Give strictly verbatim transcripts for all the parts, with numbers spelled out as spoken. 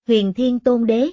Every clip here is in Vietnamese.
Huyền Thiên Tôn Đế.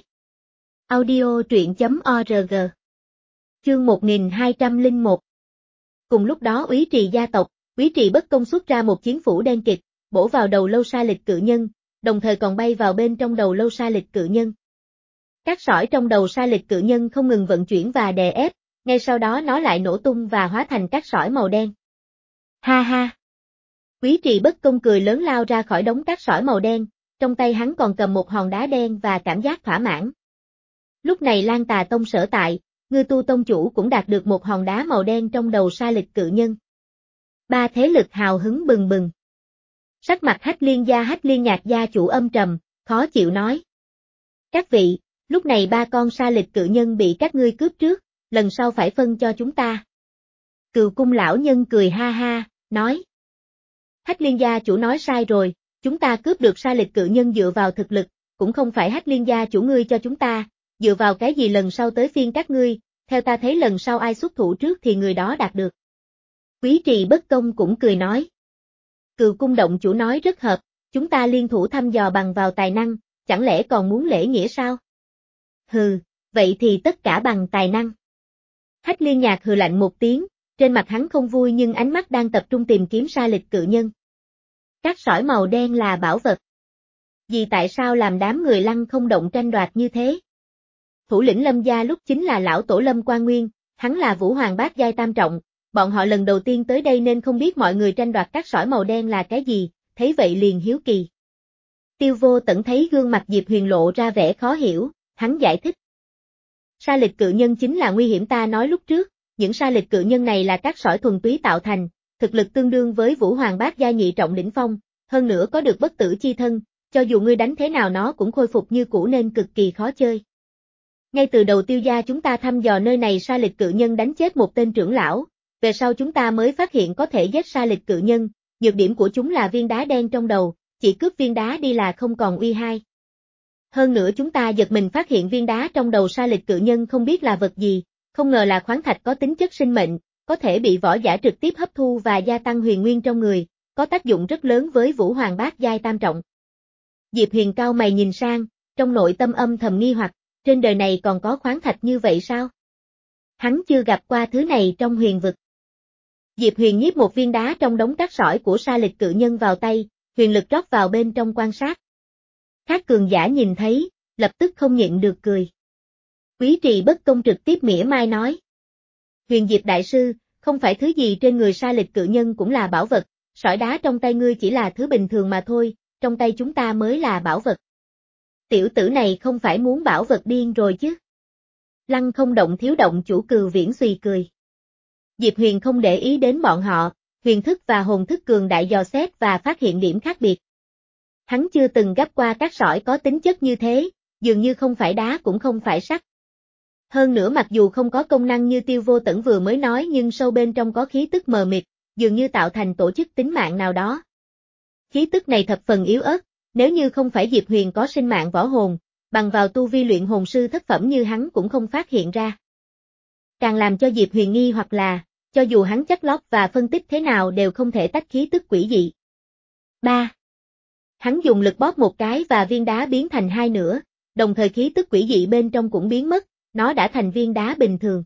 Audio truyện chấm org. Chương một nghìn hai trăm lẻ một. Cùng lúc đó Úy Trì gia tộc, Úy Trì Bất Công xuất ra một chiến phủ đen kịt, bổ vào đầu Lâu Sa Lịch cự nhân, đồng thời còn bay vào bên trong đầu Lâu Sa Lịch cự nhân. Các sỏi trong đầu Sa Lịch cự nhân không ngừng vận chuyển và đè ép, ngay sau đó nó lại nổ tung và hóa thành các sỏi màu đen. Ha ha! Úy Trì Bất Công cười lớn lao ra khỏi đống các sỏi màu đen, trong tay hắn còn cầm một hòn đá đen và cảm giác thỏa mãn. Lúc này Lan Tà Tông sở tại, Ngư Tu Tông chủ cũng đạt được một hòn đá màu đen trong đầu Sa Lịch cự nhân. Ba thế lực hào hứng bừng bừng. Sắc mặt Hách Liên gia Hách Liên Nhạc gia chủ âm trầm, khó chịu nói. Các vị, lúc này ba con Sa Lịch cự nhân bị các ngươi cướp trước, lần sau phải phân cho chúng ta. Cừu Cung lão nhân cười ha ha, nói. Hách Liên gia chủ nói sai rồi, chúng ta cướp được Sa Lịch cự nhân dựa vào thực lực, cũng không phải Hách Liên gia chủ ngươi cho chúng ta, dựa vào cái gì lần sau tới phiên các ngươi, theo ta thấy lần sau ai xuất thủ trước thì người đó đạt được. Úy Trì Bất Công cũng cười nói. Cừu Cung động chủ nói rất hợp, chúng ta liên thủ thăm dò bằng vào tài năng, chẳng lẽ còn muốn lễ nghĩa sao? Hừ, vậy thì tất cả bằng tài năng. Hách Liên Nhạc hừ lạnh một tiếng, trên mặt hắn không vui nhưng ánh mắt đang tập trung tìm kiếm Sa Lịch cự nhân. Các sỏi màu đen là bảo vật. Vì tại sao làm đám người Lăng không động tranh đoạt như thế? Thủ lĩnh Lâm gia lúc chính là lão tổ Lâm Quan Nguyên, hắn là Vũ Hoàng bát giai tam trọng, bọn họ lần đầu tiên tới đây nên không biết mọi người tranh đoạt các sỏi màu đen là cái gì, thấy vậy liền hiếu kỳ. Tiêu Vô Tẩn thấy gương mặt Diệp Huyền lộ ra vẻ khó hiểu, hắn giải thích. Sa Lịch cự nhân chính là nguy hiểm ta nói lúc trước, những Sa Lịch cự nhân này là các sỏi thuần túy tạo thành, thực lực tương đương với Vũ Hoàng bát giai nhị trọng đỉnh phong, hơn nữa có được bất tử chi thân, cho dù ngươi đánh thế nào nó cũng khôi phục như cũ nên cực kỳ khó chơi. Ngay từ đầu Tiêu gia chúng ta thăm dò nơi này Sa Lịch cự nhân đánh chết một tên trưởng lão, về sau chúng ta mới phát hiện có thể giết Sa Lịch cự nhân, nhược điểm của chúng là viên đá đen trong đầu, chỉ cướp viên đá đi là không còn uy hai. Hơn nữa chúng ta giật mình phát hiện viên đá trong đầu Sa Lịch cự nhân không biết là vật gì, không ngờ là khoáng thạch có tính chất sinh mệnh, có thể bị võ giả trực tiếp hấp thu và gia tăng huyền nguyên trong người, có tác dụng rất lớn với Vũ Hoàng bát giai tam trọng. Diệp Huyền cao mày nhìn sang, trong nội tâm âm thầm nghi hoặc, trên đời này còn có khoáng thạch như vậy sao? Hắn chưa gặp qua thứ này trong huyền vực. Diệp Huyền nhiếp một viên đá trong đống cát sỏi của Sa Lịch cự nhân vào tay, huyền lực rót vào bên trong quan sát. Các cường giả nhìn thấy, lập tức không nhịn được cười. Úy Trì Bất Công trực tiếp mỉa mai nói. Huyền Diệp đại sư, không phải thứ gì trên người Sa Lịch cự nhân cũng là bảo vật, sỏi đá trong tay ngươi chỉ là thứ bình thường mà thôi, trong tay chúng ta mới là bảo vật. Tiểu tử này không phải muốn bảo vật điên rồi chứ? Lăng không động thiếu động chủ Cừu Viễn suy cười. Diệp Huyền không để ý đến bọn họ, huyền thức và hồn thức cường đại dò xét và phát hiện điểm khác biệt. Hắn chưa từng gấp qua các sỏi có tính chất như thế, dường như không phải đá cũng không phải sắt. Hơn nữa mặc dù không có công năng như Tiêu Vô Tẩn vừa mới nói nhưng sâu bên trong có khí tức mờ mịt, dường như tạo thành tổ chức tính mạng nào đó. Khí tức này thập phần yếu ớt, nếu như không phải Diệp Huyền có sinh mạng võ hồn, bằng vào tu vi luyện hồn sư thất phẩm như hắn cũng không phát hiện ra. Càng làm cho Diệp Huyền nghi hoặc là, cho dù hắn chắc lót và phân tích thế nào đều không thể tách khí tức quỷ dị. ba. Hắn dùng lực bóp một cái và viên đá biến thành hai nửa, đồng thời khí tức quỷ dị bên trong cũng biến mất, nó đã thành viên đá bình thường.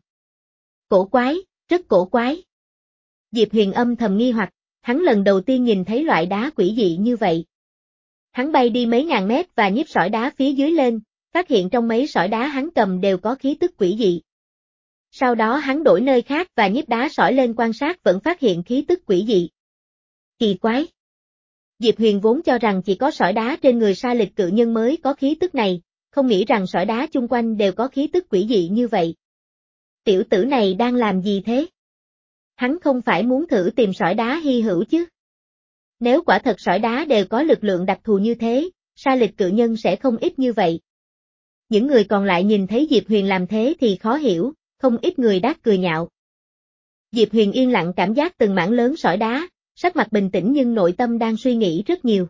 Cổ quái, rất cổ quái. Diệp Huyền âm thầm nghi hoặc, hắn lần đầu tiên nhìn thấy loại đá quỷ dị như vậy. Hắn bay đi mấy ngàn mét và nhiếp sỏi đá phía dưới lên, phát hiện trong mấy sỏi đá hắn cầm đều có khí tức quỷ dị. Sau đó hắn đổi nơi khác và nhiếp đá sỏi lên quan sát vẫn phát hiện khí tức quỷ dị. Kỳ quái. Diệp Huyền vốn cho rằng chỉ có sỏi đá trên người Sa Lịch cự nhân mới có khí tức này, không nghĩ rằng sỏi đá chung quanh đều có khí tức quỷ dị như vậy. Tiểu tử này đang làm gì thế? Hắn không phải muốn thử tìm sỏi đá hy hữu chứ? Nếu quả thật sỏi đá đều có lực lượng đặc thù như thế, Sa Lịch cự nhân sẽ không ít như vậy. Những người còn lại nhìn thấy Diệp Huyền làm thế thì khó hiểu, không ít người đáp cười nhạo. Diệp Huyền yên lặng cảm giác từng mảng lớn sỏi đá, sắc mặt bình tĩnh nhưng nội tâm đang suy nghĩ rất nhiều.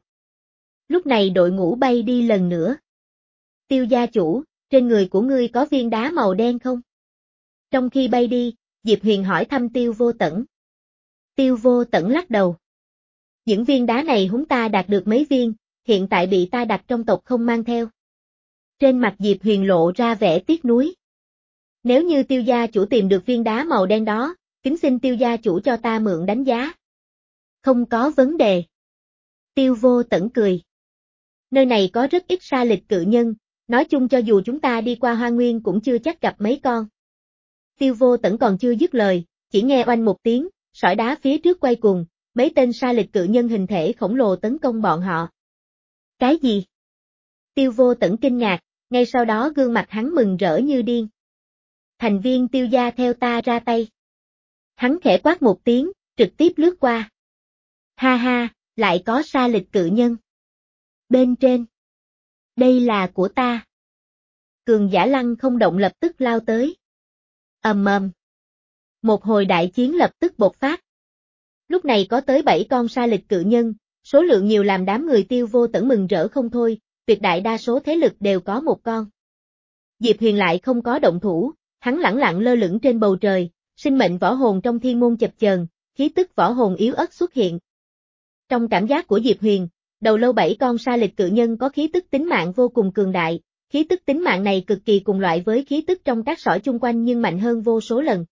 Lúc này đội ngũ bay đi lần nữa. Tiêu gia chủ, trên người của ngươi có viên đá màu đen không? Trong khi bay đi, Diệp Huyền hỏi thăm Tiêu Vô Tẩn. Tiêu Vô Tẩn lắc đầu. Những viên đá này chúng ta đạt được mấy viên, hiện tại bị ta đặt trong tộc không mang theo. Trên mặt Diệp Huyền lộ ra vẻ tiếc nuối. Nếu như Tiêu gia chủ tìm được viên đá màu đen đó, kính xin Tiêu gia chủ cho ta mượn đánh giá. Không có vấn đề. Tiêu Vô Tẩn cười. Nơi này có rất ít sa lịch cự nhân, nói chung cho dù chúng ta đi qua Hoa Nguyên cũng chưa chắc gặp mấy con. Tiêu Vô Tẩn còn chưa dứt lời, chỉ nghe oanh một tiếng, sỏi đá phía trước quay cuồng, mấy tên sa lịch cự nhân hình thể khổng lồ tấn công bọn họ. Cái gì? Tiêu Vô Tẩn kinh ngạc, ngay sau đó gương mặt hắn mừng rỡ như điên. Thành viên Tiêu gia theo ta ra tay. Hắn khẽ quát một tiếng, trực tiếp lướt qua. Ha ha, lại có sa lịch cự nhân. Bên trên. Đây là của ta. Cường giả Lăng Không Động lập tức lao tới. Ầm ầm. Một hồi đại chiến lập tức bộc phát. Lúc này có tới bảy con sa lịch cự nhân, số lượng nhiều làm đám người Tiêu Vô Tẩn mừng rỡ không thôi, tuyệt đại đa số thế lực đều có một con. Diệp Huyền lại không có động thủ, hắn lẳng lặng lơ lửng trên bầu trời, sinh mệnh võ hồn trong thiên môn chập chờn, khí tức võ hồn yếu ớt xuất hiện. Trong cảm giác của Diệp Huyền, đầu lâu bảy con sa lịch cự nhân có khí tức tính mạng vô cùng cường đại, khí tức tính mạng này cực kỳ cùng loại với khí tức trong các sỏi chung quanh nhưng mạnh hơn vô số lần.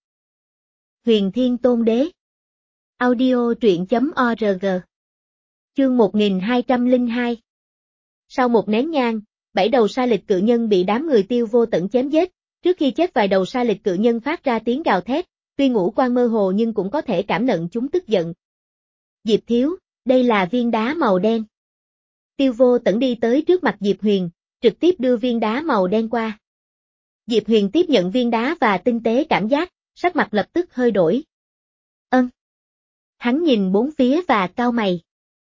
Huyền Thiên Tôn Đế. Audio truyện chấm org. Chương một nghìn hai trăm lẻ hai. Sau một nén nhang, bảy đầu sa lịch cự nhân bị đám người Tiêu Vô Tẩn chém giết, trước khi chết vài đầu sa lịch cự nhân phát ra tiếng gào thét, tuy ngũ quan mơ hồ nhưng cũng có thể cảm nhận chúng tức giận. Diệp thiếu, đây là viên đá màu đen. Tiêu Vô Tẩn đi tới trước mặt Diệp Huyền, trực tiếp đưa viên đá màu đen qua. Diệp Huyền tiếp nhận viên đá và tinh tế cảm giác, sắc mặt lập tức hơi đổi. Ân. Hắn nhìn bốn phía và cau mày.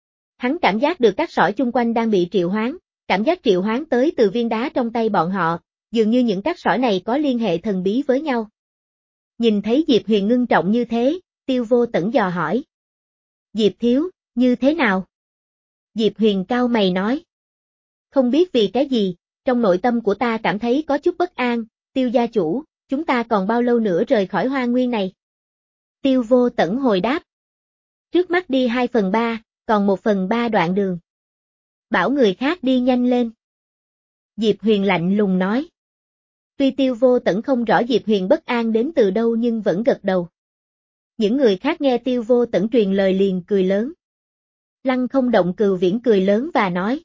Hắn cảm giác được các sỏi chung quanh đang bị triệu hoán, cảm giác triệu hoán tới từ viên đá trong tay bọn họ, dường như những các sỏi này có liên hệ thần bí với nhau. Nhìn thấy Diệp Huyền ngưng trọng như thế, Tiêu Vô Tẩn dò hỏi. Diệp thiếu, như thế nào? Diệp Huyền cau mày nói. Không biết vì cái gì, trong nội tâm của ta cảm thấy có chút bất an, Tiêu gia chủ, chúng ta còn bao lâu nữa rời khỏi Hoa Nguyên này? Tiêu Vô Tẩn hồi đáp. Trước mắt đi hai phần ba, còn một phần ba đoạn đường. Bảo người khác đi nhanh lên. Diệp Huyền lạnh lùng nói. Tuy Tiêu Vô Tẩn không rõ Diệp Huyền bất an đến từ đâu nhưng vẫn gật đầu. Những người khác nghe Tiêu Vô Tẩn truyền lời liền cười lớn. Lăng Không Động Cừu Viễn cười lớn và nói.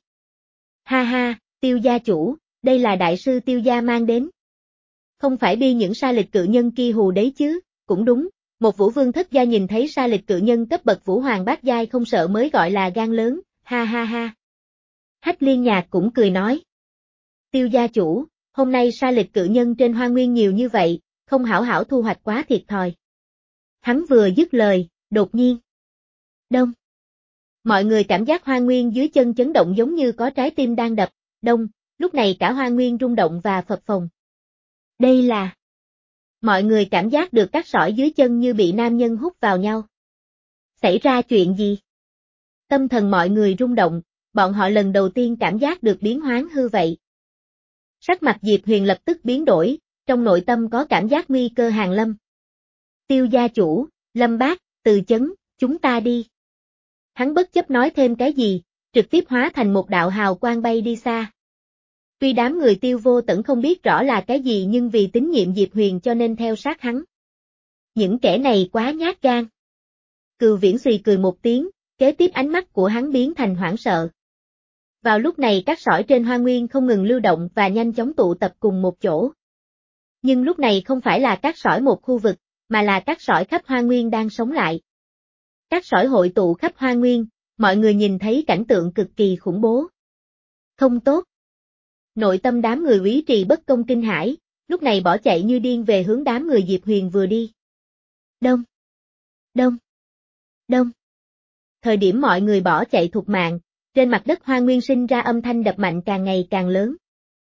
Ha ha, Tiêu gia chủ, đây là đại sư Tiêu gia mang đến. Không phải bi những sa lịch cự nhân kia hù đấy chứ, cũng đúng, một vũ vương thất gia nhìn thấy sa lịch cự nhân cấp bậc vũ hoàng bát giai không sợ mới gọi là gan lớn, ha ha ha. Hách Liên Nhạc cũng cười nói. Tiêu gia chủ, hôm nay sa lịch cự nhân trên Hoa Nguyên nhiều như vậy, không hảo hảo thu hoạch quá thiệt thòi. Hắn vừa dứt lời, đột nhiên. Đông. Mọi người cảm giác Hoa Nguyên dưới chân chấn động giống như có trái tim đang đập, đông, lúc này cả Hoa Nguyên rung động và phập phồng. Đây là... Mọi người cảm giác được các sỏi dưới chân như bị nam nhân hút vào nhau. Xảy ra chuyện gì? Tâm thần mọi người rung động, bọn họ lần đầu tiên cảm giác được biến hoán hư vậy. Sắc mặt Diệp Huyền lập tức biến đổi, trong nội tâm có cảm giác nguy cơ hàng lâm. Tiêu gia chủ, Lâm Bác, Từ Chấn, chúng ta đi. Hắn bất chấp nói thêm cái gì, trực tiếp hóa thành một đạo hào quang bay đi xa. Tuy đám người Tiêu Vô Tẩn không biết rõ là cái gì nhưng vì tín nhiệm Diệp Huyền cho nên theo sát hắn. Những kẻ này quá nhát gan. Cừu Viễn suy cười một tiếng, kế tiếp ánh mắt của hắn biến thành hoảng sợ. Vào lúc này các sỏi trên Hoa Nguyên không ngừng lưu động và nhanh chóng tụ tập cùng một chỗ. Nhưng lúc này không phải là các sỏi một khu vực, mà là các sỏi khắp Hoa Nguyên đang sống lại. Các sỏi hội tụ khắp Hoa Nguyên, mọi người nhìn thấy cảnh tượng cực kỳ khủng bố. Không tốt. Nội tâm đám người Úy Trì bất công kinh hãi, lúc này bỏ chạy như điên về hướng đám người Diệp Huyền vừa đi. Đông. Đông. Đông. Thời điểm mọi người bỏ chạy thục mạng, trên mặt đất Hoa Nguyên sinh ra âm thanh đập mạnh càng ngày càng lớn.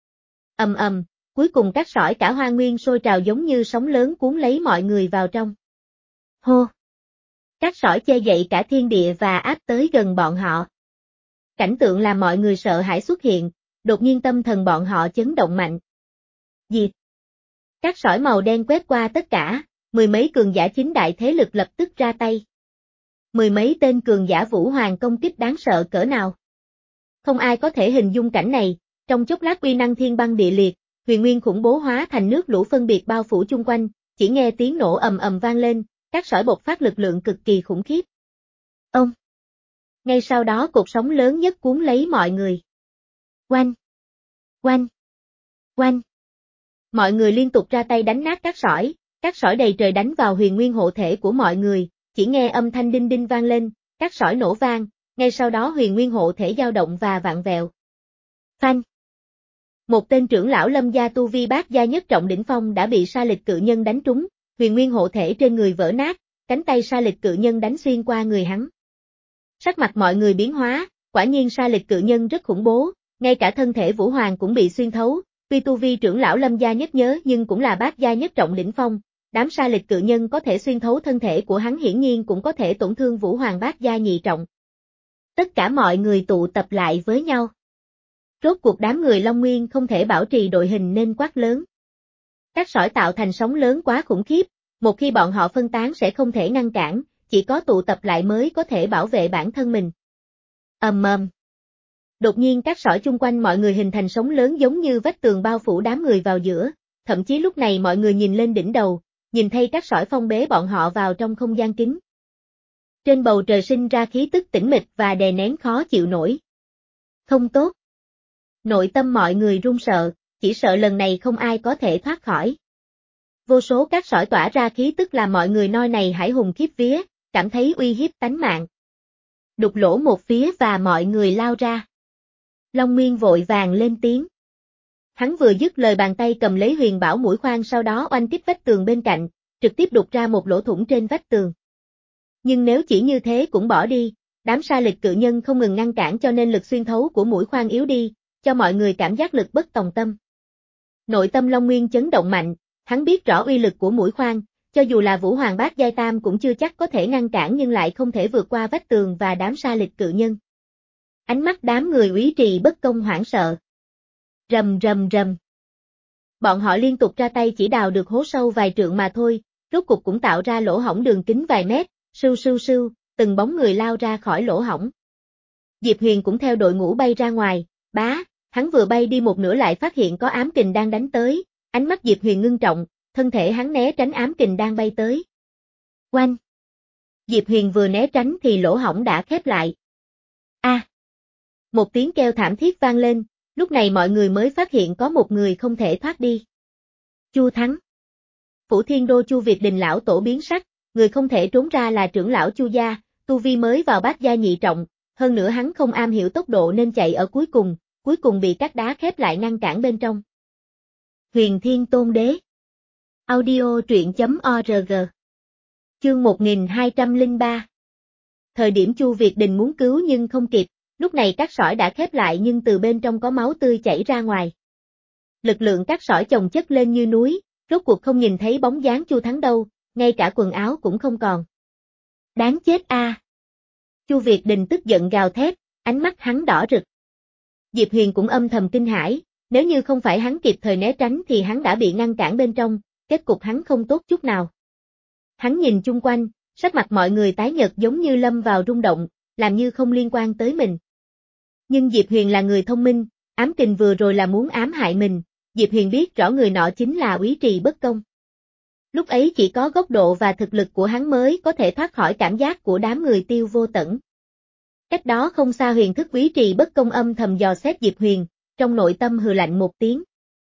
Ầm ầm, cuối cùng các sỏi cả Hoa Nguyên sôi trào giống như sóng lớn cuốn lấy mọi người vào trong. Hô! Các sỏi che dậy cả thiên địa và áp tới gần bọn họ. Cảnh tượng làm mọi người sợ hãi xuất hiện, đột nhiên tâm thần bọn họ chấn động mạnh. Diệt! Các sỏi màu đen quét qua tất cả, mười mấy cường giả chính đại thế lực lập tức ra tay. Mười mấy tên cường giả vũ hoàng công kích đáng sợ cỡ nào. Không ai có thể hình dung cảnh này, Trong chốc lát uy năng thiên băng địa liệt, huyền nguyên khủng bố hóa thành nước lũ phân biệt bao phủ chung quanh, chỉ nghe tiếng nổ ầm ầm vang lên, các sỏi bộc phát lực lượng cực kỳ khủng khiếp. Ông! Ngay sau đó cột sóng lớn nhất cuốn lấy mọi người. Oanh! Oanh! Oanh! Mọi người liên tục ra tay đánh nát các sỏi, các sỏi đầy trời đánh vào huyền nguyên hộ thể của mọi người, chỉ nghe âm thanh đinh đinh vang lên, các sỏi nổ vang, ngay sau đó huyền nguyên hộ thể dao động và vặn vẹo. Phanh! Một tên trưởng lão Lâm gia tu vi bát gia nhất trọng đỉnh phong đã bị sa lịch cự nhân đánh trúng, huyền nguyên hộ thể trên người vỡ nát, cánh tay sa lịch cự nhân đánh xuyên qua người hắn. Sắc mặt mọi người biến hóa, quả nhiên sa lịch cự nhân rất khủng bố, ngay cả thân thể Vũ Hoàng cũng bị xuyên thấu, tuy tu vi trưởng lão Lâm gia nhất nhớ nhưng cũng là bát gia nhất trọng đỉnh phong, đám sa lịch cự nhân có thể xuyên thấu thân thể của hắn hiển nhiên cũng có thể tổn thương Vũ Hoàng bát gia nhị trọng. Tất cả mọi người tụ tập lại với nhau. Rốt cuộc đám người Long Nguyên không thể bảo trì đội hình nên quát lớn. Các sỏi tạo thành sóng lớn quá khủng khiếp, một khi bọn họ phân tán sẽ không thể ngăn cản, chỉ có tụ tập lại mới có thể bảo vệ bản thân mình. Ầm ầm. Đột nhiên các sỏi chung quanh mọi người hình thành sóng lớn giống như vách tường bao phủ đám người vào giữa, thậm chí lúc này mọi người nhìn lên đỉnh đầu, nhìn thấy các sỏi phong bế bọn họ vào trong không gian kín. Trên bầu trời sinh ra khí tức tĩnh mịch và đè nén khó chịu nổi. Không tốt. Nội tâm mọi người run sợ, chỉ sợ lần này không ai có thể thoát khỏi. Vô số các sỏi tỏa ra khí tức làm mọi người nơi này hải hùng khiếp vía, cảm thấy uy hiếp tánh mạng. Đục lỗ một phía và mọi người lao ra. Long Nguyên vội vàng lên tiếng. Hắn vừa dứt lời bàn tay cầm lấy huyền bảo mũi khoan sau đó oanh kích vách tường bên cạnh, trực tiếp đục ra một lỗ thủng trên vách tường. Nhưng nếu chỉ như thế cũng bỏ đi, đám sa lịch cự nhân không ngừng ngăn cản cho nên lực xuyên thấu của mũi khoan yếu đi, cho mọi người cảm giác lực bất tòng tâm. Nội tâm Long Nguyên chấn động mạnh, hắn biết rõ uy lực của mũi khoan, cho dù là Vũ Hoàng bát giai tam cũng chưa chắc có thể ngăn cản nhưng lại không thể vượt qua vách tường và đám sa lịch cự nhân. Ánh mắt đám người úy trì bất công hoảng sợ. Rầm rầm rầm. Bọn họ liên tục ra tay chỉ đào được hố sâu vài trượng mà thôi, rốt cục cũng tạo ra lỗ hổng đường kính vài mét, sưu sưu sưu, từng bóng người lao ra khỏi lỗ hổng. Diệp Huyền cũng theo đội ngũ bay ra ngoài, bá, hắn vừa bay đi một nửa lại phát hiện có ám kình đang đánh tới, ánh mắt Diệp Huyền ngưng trọng, thân thể hắn né tránh ám kình đang bay tới. Oanh! Diệp Huyền vừa né tránh thì lỗ hổng đã khép lại. A! À. Một tiếng kêu thảm thiết vang lên, lúc này mọi người mới phát hiện có một người không thể thoát đi. Chu Thắng. Phủ Thiên Đô Chu Việt Đình lão tổ biến sắc, người không thể trốn ra là trưởng lão Chu gia, tu vi mới vào bát gia nhị trọng, hơn nữa hắn không am hiểu tốc độ nên chạy ở cuối cùng, cuối cùng bị các đá khép lại ngăn cản bên trong. Huyền Thiên Tôn Đế. Audio truyện chấm org. Chương một nghìn hai trăm lẻ ba. Thời điểm Chu Việt Đình muốn cứu nhưng không kịp, lúc này các sỏi đã khép lại nhưng từ bên trong có máu tươi chảy ra ngoài. Lực lượng các sỏi chồng chất lên như núi, rốt cuộc không nhìn thấy bóng dáng Chu Thắng đâu, ngay cả quần áo cũng không còn. Đáng chết a! À. Chu Việt Đình tức giận gào thét, ánh mắt hắn đỏ rực. Diệp Huyền cũng âm thầm kinh hãi, nếu như không phải hắn kịp thời né tránh thì hắn đã bị ngăn cản bên trong, kết cục hắn không tốt chút nào. Hắn nhìn chung quanh, sắc mặt mọi người tái nhợt giống như lâm vào rung động, làm như không liên quan tới mình. Nhưng Diệp Huyền là người thông minh, ám kình vừa rồi là muốn ám hại mình, Diệp Huyền biết rõ người nọ chính là úy trì bất công. Lúc ấy chỉ có góc độ và thực lực của hắn mới có thể thoát khỏi cảm giác của đám người Tiêu Vô Tẩn. Cách đó không xa Huyền thức úy trì bất công âm thầm dò xét Diệp Huyền, trong nội tâm hừ lạnh một tiếng.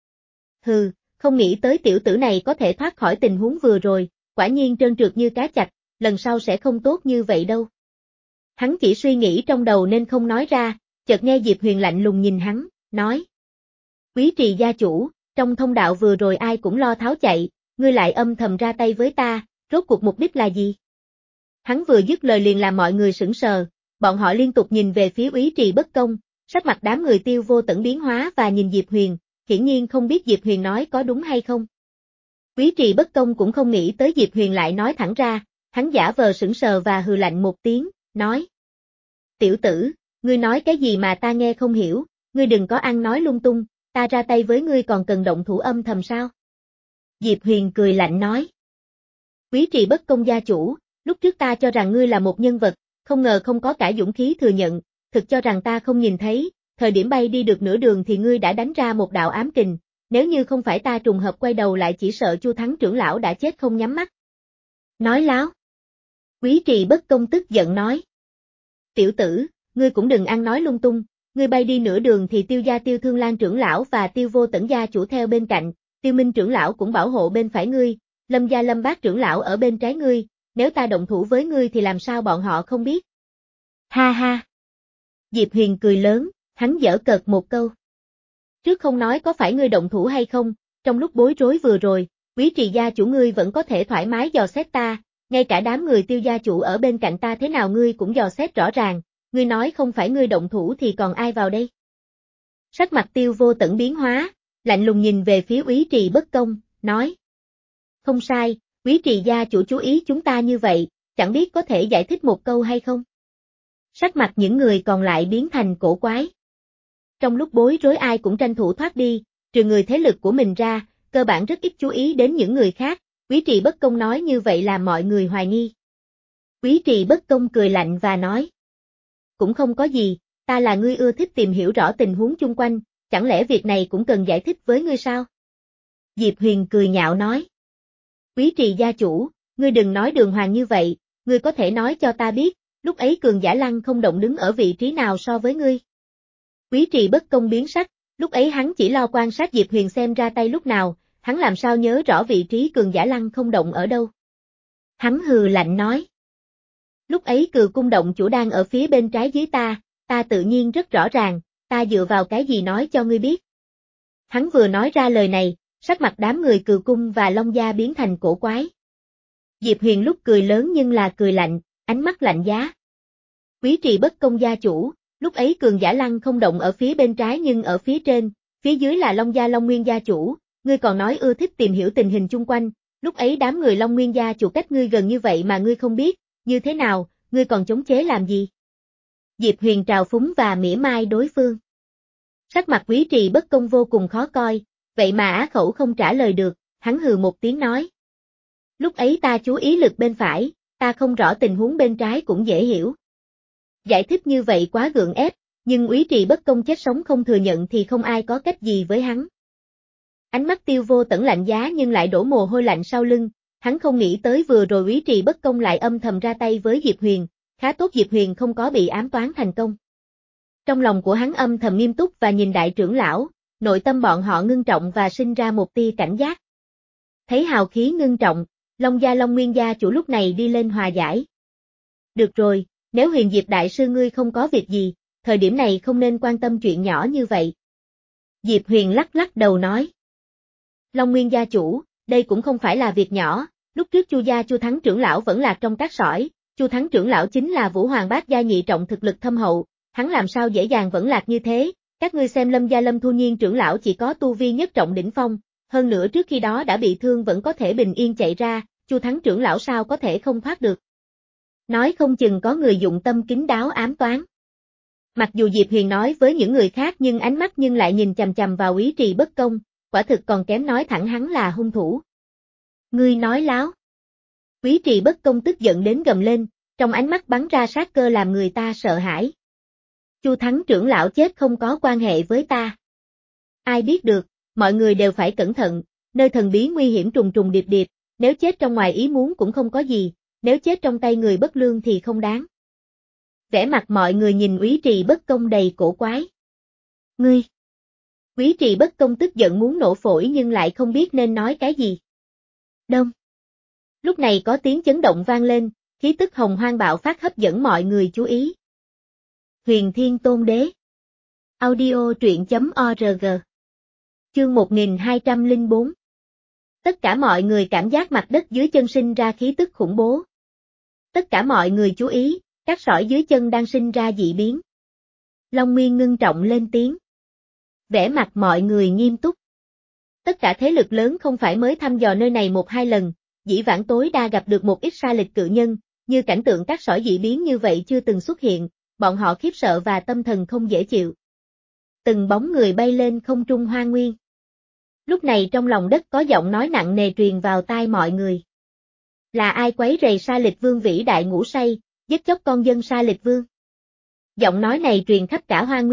Hừ, không nghĩ tới tiểu tử này có thể thoát khỏi tình huống vừa rồi, quả nhiên trơn trượt như cá chạch, lần sau sẽ không tốt như vậy đâu. Hắn chỉ suy nghĩ trong đầu nên không nói ra, chợt nghe Diệp Huyền lạnh lùng nhìn hắn, nói. Úy trì gia chủ, trong thông đạo vừa rồi ai cũng lo tháo chạy, ngươi lại âm thầm ra tay với ta, rốt cuộc mục đích là gì? Hắn vừa dứt lời liền làm mọi người sững sờ, bọn họ liên tục nhìn về phía úy trì bất công, sắc mặt đám người Tiêu Vô Tẩn biến hóa và nhìn Diệp Huyền, hiển nhiên không biết Diệp Huyền nói có đúng hay không. Úy trì bất công cũng không nghĩ tới Diệp Huyền lại nói thẳng ra, hắn giả vờ sững sờ và hừ lạnh một tiếng, nói. Tiểu tử, ngươi nói cái gì mà ta nghe không hiểu, ngươi đừng có ăn nói lung tung, ta ra tay với ngươi còn cần động thủ âm thầm sao? Diệp Huyền cười lạnh nói. Úy trì bất công gia chủ, lúc trước ta cho rằng ngươi là một nhân vật, không ngờ không có cả dũng khí thừa nhận, thực cho rằng ta không nhìn thấy, thời điểm bay đi được nửa đường thì ngươi đã đánh ra một đạo ám kình, nếu như không phải ta trùng hợp quay đầu lại chỉ sợ Chu Thắng trưởng lão đã chết không nhắm mắt. Nói láo. Quý Trì Bất Công tức giận nói. Tiểu tử, ngươi cũng đừng ăn nói lung tung, ngươi bay đi nửa đường thì Tiêu gia Tiêu Thương Lan trưởng lão và Tiêu Vô Tẩn gia chủ theo bên cạnh, Tiêu Minh trưởng lão cũng bảo hộ bên phải ngươi, Lâm gia Lâm Bác trưởng lão ở bên trái ngươi, nếu ta động thủ với ngươi thì làm sao bọn họ không biết. Ha ha. Diệp Huyền cười lớn, hắn giở cợt một câu. Trước không nói có phải ngươi động thủ hay không, trong lúc bối rối vừa rồi, Quý Trì gia chủ ngươi vẫn có thể thoải mái dò xét ta, ngay cả đám người Tiêu gia chủ ở bên cạnh ta thế nào ngươi cũng dò xét rõ ràng, ngươi nói không phải ngươi động thủ thì còn ai vào đây. Sắc mặt Tiêu Vô Tẩn biến hóa, lạnh lùng nhìn về phía Quý Trì Bất Công, nói. Không sai, Quý Trì gia chủ chú ý chúng ta như vậy, chẳng biết có thể giải thích một câu hay không? Sắc mặt những người còn lại biến thành cổ quái. Trong lúc bối rối ai cũng tranh thủ thoát đi, trừ người thế lực của mình ra, cơ bản rất ít chú ý đến những người khác, Quý Trì Bất Công nói như vậy làm mọi người hoài nghi. Quý Trì Bất Công cười lạnh và nói. Cũng không có gì, ta là ngươi ưa thích tìm hiểu rõ tình huống chung quanh, chẳng lẽ việc này cũng cần giải thích với ngươi sao? Diệp Huyền cười nhạo nói. Quý Trì gia chủ, ngươi đừng nói đường hoàng như vậy, ngươi có thể nói cho ta biết, lúc ấy Cường Giả Lăng không động đứng ở vị trí nào so với ngươi? Quý Trì Bất Công biến sắc, lúc ấy hắn chỉ lo quan sát Diệp Huyền xem ra tay lúc nào, hắn làm sao nhớ rõ vị trí Cường Giả Lăng không động ở đâu. Hắn hừ lạnh nói. Lúc ấy Cừ cung động chủ đang ở phía bên trái dưới ta, ta tự nhiên rất rõ ràng, ta dựa vào cái gì nói cho ngươi biết. Hắn vừa nói ra lời này, sắc mặt đám người Cừ cung và Long gia biến thành cổ quái. Diệp Huyền lúc cười lớn nhưng là cười lạnh, ánh mắt lạnh giá. Quý Trì Bất Công gia chủ, lúc ấy Cường Giả Lăng không động ở phía bên trái nhưng ở phía trên, phía dưới là Long gia Long Nguyên gia chủ, ngươi còn nói ưa thích tìm hiểu tình hình chung quanh, lúc ấy đám người Long Nguyên gia chủ cách ngươi gần như vậy mà ngươi không biết, như thế nào, ngươi còn chống chế làm gì? Diệp Huyền trào phúng và mỉa mai đối phương. Sắc mặt Quý Trì Bất Công vô cùng khó coi, vậy mà á khẩu không trả lời được, hắn hừ một tiếng nói. Lúc ấy ta chú ý lực bên phải, ta không rõ tình huống bên trái cũng dễ hiểu. Giải thích như vậy quá gượng ép, nhưng Quý Trì Bất Công chết sống không thừa nhận thì không ai có cách gì với hắn. Ánh mắt Tiêu Vô Tẩn lạnh giá nhưng lại đổ mồ hôi lạnh sau lưng, hắn không nghĩ tới vừa rồi Quý Trì Bất Công lại âm thầm ra tay với Diệp Huyền, khá tốt Diệp Huyền không có bị ám toán thành công. Trong lòng của hắn âm thầm nghiêm túc và nhìn đại trưởng lão, nội tâm bọn họ ngưng trọng và sinh ra một tia cảnh giác. Thấy hào khí ngưng trọng, Long gia Long Nguyên gia chủ lúc này đi lên hòa giải. Được rồi, nếu Huyền Diệp đại sư ngươi không có việc gì, thời điểm này không nên quan tâm chuyện nhỏ như vậy. Diệp Huyền lắc lắc đầu nói. Long Nguyên gia chủ, đây cũng không phải là việc nhỏ, lúc trước Chu gia Chu Thắng trưởng lão vẫn lạc trong cát sỏi, Chu Thắng trưởng lão chính là Vũ Hoàng bát gia nhị trọng thực lực thâm hậu, hắn làm sao dễ dàng vẫn lạc như thế, các ngươi xem Lâm gia Lâm Thu Nhiên trưởng lão chỉ có tu vi nhất trọng đỉnh phong, hơn nữa trước khi đó đã bị thương vẫn có thể bình yên chạy ra, Chu Thắng trưởng lão sao có thể không thoát được. Nói không chừng có người dụng tâm kín đáo ám toán. Mặc dù Diệp Huyền nói với những người khác nhưng ánh mắt nhưng lại nhìn chằm chằm vào Quý Trì Bất Công, quả thực còn kém nói thẳng hắn là hung thủ. Ngươi nói láo. Quý Trì Bất Công tức giận đến gầm lên, trong ánh mắt bắn ra sát cơ làm người ta sợ hãi. Chu Thắng trưởng lão chết không có quan hệ với ta. Ai biết được, mọi người đều phải cẩn thận, nơi thần bí nguy hiểm trùng trùng điệp điệp, nếu chết trong ngoài ý muốn cũng không có gì, nếu chết trong tay người bất lương thì không đáng. Vẻ mặt mọi người nhìn Quý Trì Bất Công đầy cổ quái. Ngươi! Quý Trì Bất Công tức giận muốn nổ phổi nhưng lại không biết nên nói cái gì. Đông! Lúc này có tiếng chấn động vang lên, khí tức hồng hoang bạo phát hấp dẫn mọi người chú ý. Huyền Thiên Tôn Đế. Audio truyện chấm org. Chương một nghìn hai trăm lẻ bốn. Tất cả mọi người cảm giác mặt đất dưới chân sinh ra khí tức khủng bố. Tất cả mọi người chú ý, các sỏi dưới chân đang sinh ra dị biến. Long Nguyên ngưng trọng lên tiếng. Vẻ mặt mọi người nghiêm túc. Tất cả thế lực lớn không phải mới thăm dò nơi này một hai lần, dĩ vãng tối đa gặp được một ít sa lịch cự nhân, như cảnh tượng các sỏi dị biến như vậy chưa từng xuất hiện, bọn họ khiếp sợ và tâm thần không dễ chịu. Từng bóng người bay lên không trung hoa nguyên. Lúc này trong lòng đất có giọng nói nặng nề truyền vào tai mọi người. Là ai quấy rầy Sa Lịch Vương vĩ đại ngủ say, giết chóc con dân Sa Lịch Vương? Giọng nói này truyền khắp cả hoa nguyên,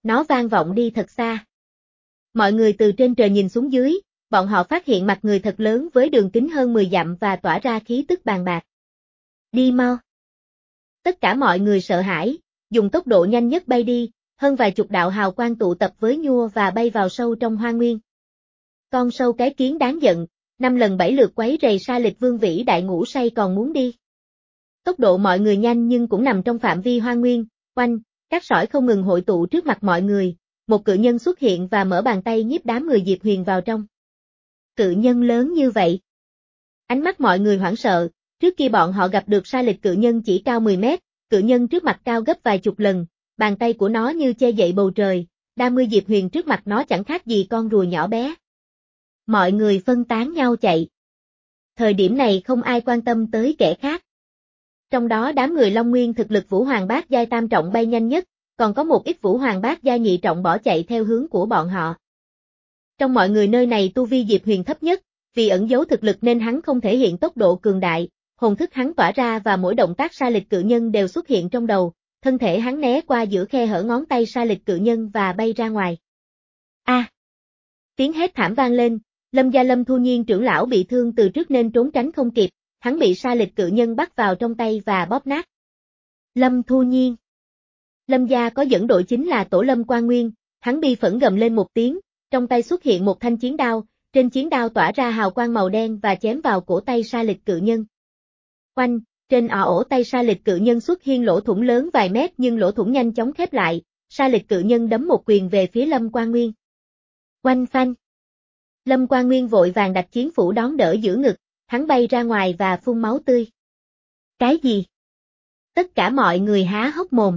nó vang vọng đi thật xa. Mọi người từ trên trời nhìn xuống dưới, bọn họ phát hiện mặt người thật lớn với đường kính hơn mười dặm và tỏa ra khí tức bàn bạc. Đi mau. Tất cả mọi người sợ hãi, dùng tốc độ nhanh nhất bay đi, hơn vài chục đạo hào quang tụ tập với nhua và bay vào sâu trong hoang nguyên. Con sâu cái kiến đáng giận, năm lần bảy lượt quấy rầy Sa Lịch Vương vĩ đại ngủ say còn muốn đi. Tốc độ mọi người nhanh nhưng cũng nằm trong phạm vi hoang nguyên, oanh, các sỏi không ngừng hội tụ trước mặt mọi người, một cự nhân xuất hiện và mở bàn tay nhiếp đám người Diệp Huyền vào trong. Cự nhân lớn như vậy. Ánh mắt mọi người hoảng sợ, trước khi bọn họ gặp được Sa Lịch cự nhân chỉ cao mười mét, cự nhân trước mặt cao gấp vài chục lần, bàn tay của nó như che dậy bầu trời, đam mươi Diệp Huyền trước mặt nó chẳng khác gì con rùa nhỏ bé. Mọi người phân tán nhau chạy. Thời điểm này không ai quan tâm tới kẻ khác. Trong đó đám người Long Nguyên thực lực Vũ Hoàng Bát giai tam trọng bay nhanh nhất, còn có một ít Vũ Hoàng Bát giai nhị trọng bỏ chạy theo hướng của bọn họ. Trong mọi người nơi này tu vi Diệp Huyền thấp nhất, vì ẩn giấu thực lực nên hắn không thể hiện tốc độ cường đại, hồn thức hắn tỏa ra và mỗi động tác Sa Lịch cự nhân đều xuất hiện trong đầu, thân thể hắn né qua giữa khe hở ngón tay Sa Lịch cự nhân và bay ra ngoài. A! À. Tiếng hét thảm vang lên, Lâm gia Lâm Thu Nhiên trưởng lão bị thương từ trước nên trốn tránh không kịp, hắn bị Sa Lịch cự nhân bắt vào trong tay và bóp nát. Lâm Thu Nhiên. Lâm gia có dẫn đội chính là Tổ Lâm Quan Nguyên, hắn bi phẫn gầm lên một tiếng, trong tay xuất hiện một thanh chiến đao, trên chiến đao tỏa ra hào quang màu đen và chém vào cổ tay Sa Lịch cự nhân. Oanh, trên ỏ ổ tay Sa Lịch cự nhân xuất hiện lỗ thủng lớn vài mét nhưng lỗ thủng nhanh chóng khép lại, Sa Lịch cự nhân đấm một quyền về phía Lâm Quan Nguyên. Oanh phanh. Lâm Quan Nguyên vội vàng đặt chiến phủ đón đỡ giữa ngực, hắn bay ra ngoài và phun máu tươi. Cái gì? Tất cả mọi người há hốc mồm.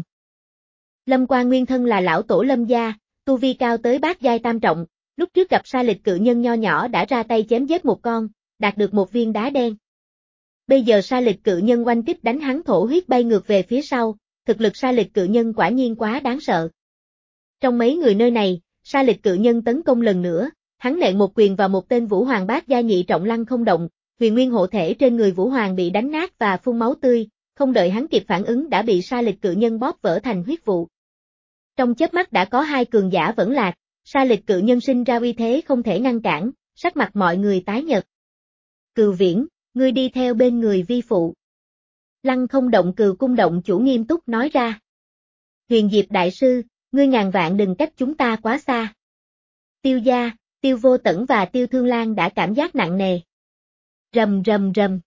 Lâm Quan Nguyên thân là lão tổ Lâm gia, tu vi cao tới bát giai tam trọng, lúc trước gặp Sa Lịch cự nhân nho nhỏ đã ra tay chém giết một con, đạt được một viên đá đen. Bây giờ Sa Lịch cự nhân oanh kích đánh hắn thổ huyết bay ngược về phía sau, thực lực Sa Lịch cự nhân quả nhiên quá đáng sợ. Trong mấy người nơi này, Sa Lịch cự nhân tấn công lần nữa, hắn nện một quyền vào một tên Vũ Hoàng Bát gia nhị trọng lăng không động, huyền nguyên hộ thể trên người Vũ Hoàng bị đánh nát và phun máu tươi, không đợi hắn kịp phản ứng đã bị Sa Lịch cự nhân bóp vỡ thành huyết vụ. Trong chớp mắt đã có hai cường giả vẫn lạc, Sa Lịch cự nhân sinh ra uy thế không thể ngăn cản, sắc mặt mọi người tái nhợt. Cừu Viễn, ngươi đi theo bên người vi phụ. Lăng không động Cừu cung động chủ nghiêm túc nói ra. Huyền Diệp đại sư, ngươi ngàn vạn đừng cách chúng ta quá xa. Tiêu gia, Tiêu Vô Tẩn và Tiêu Thương Lan đã cảm giác nặng nề. Rầm rầm rầm.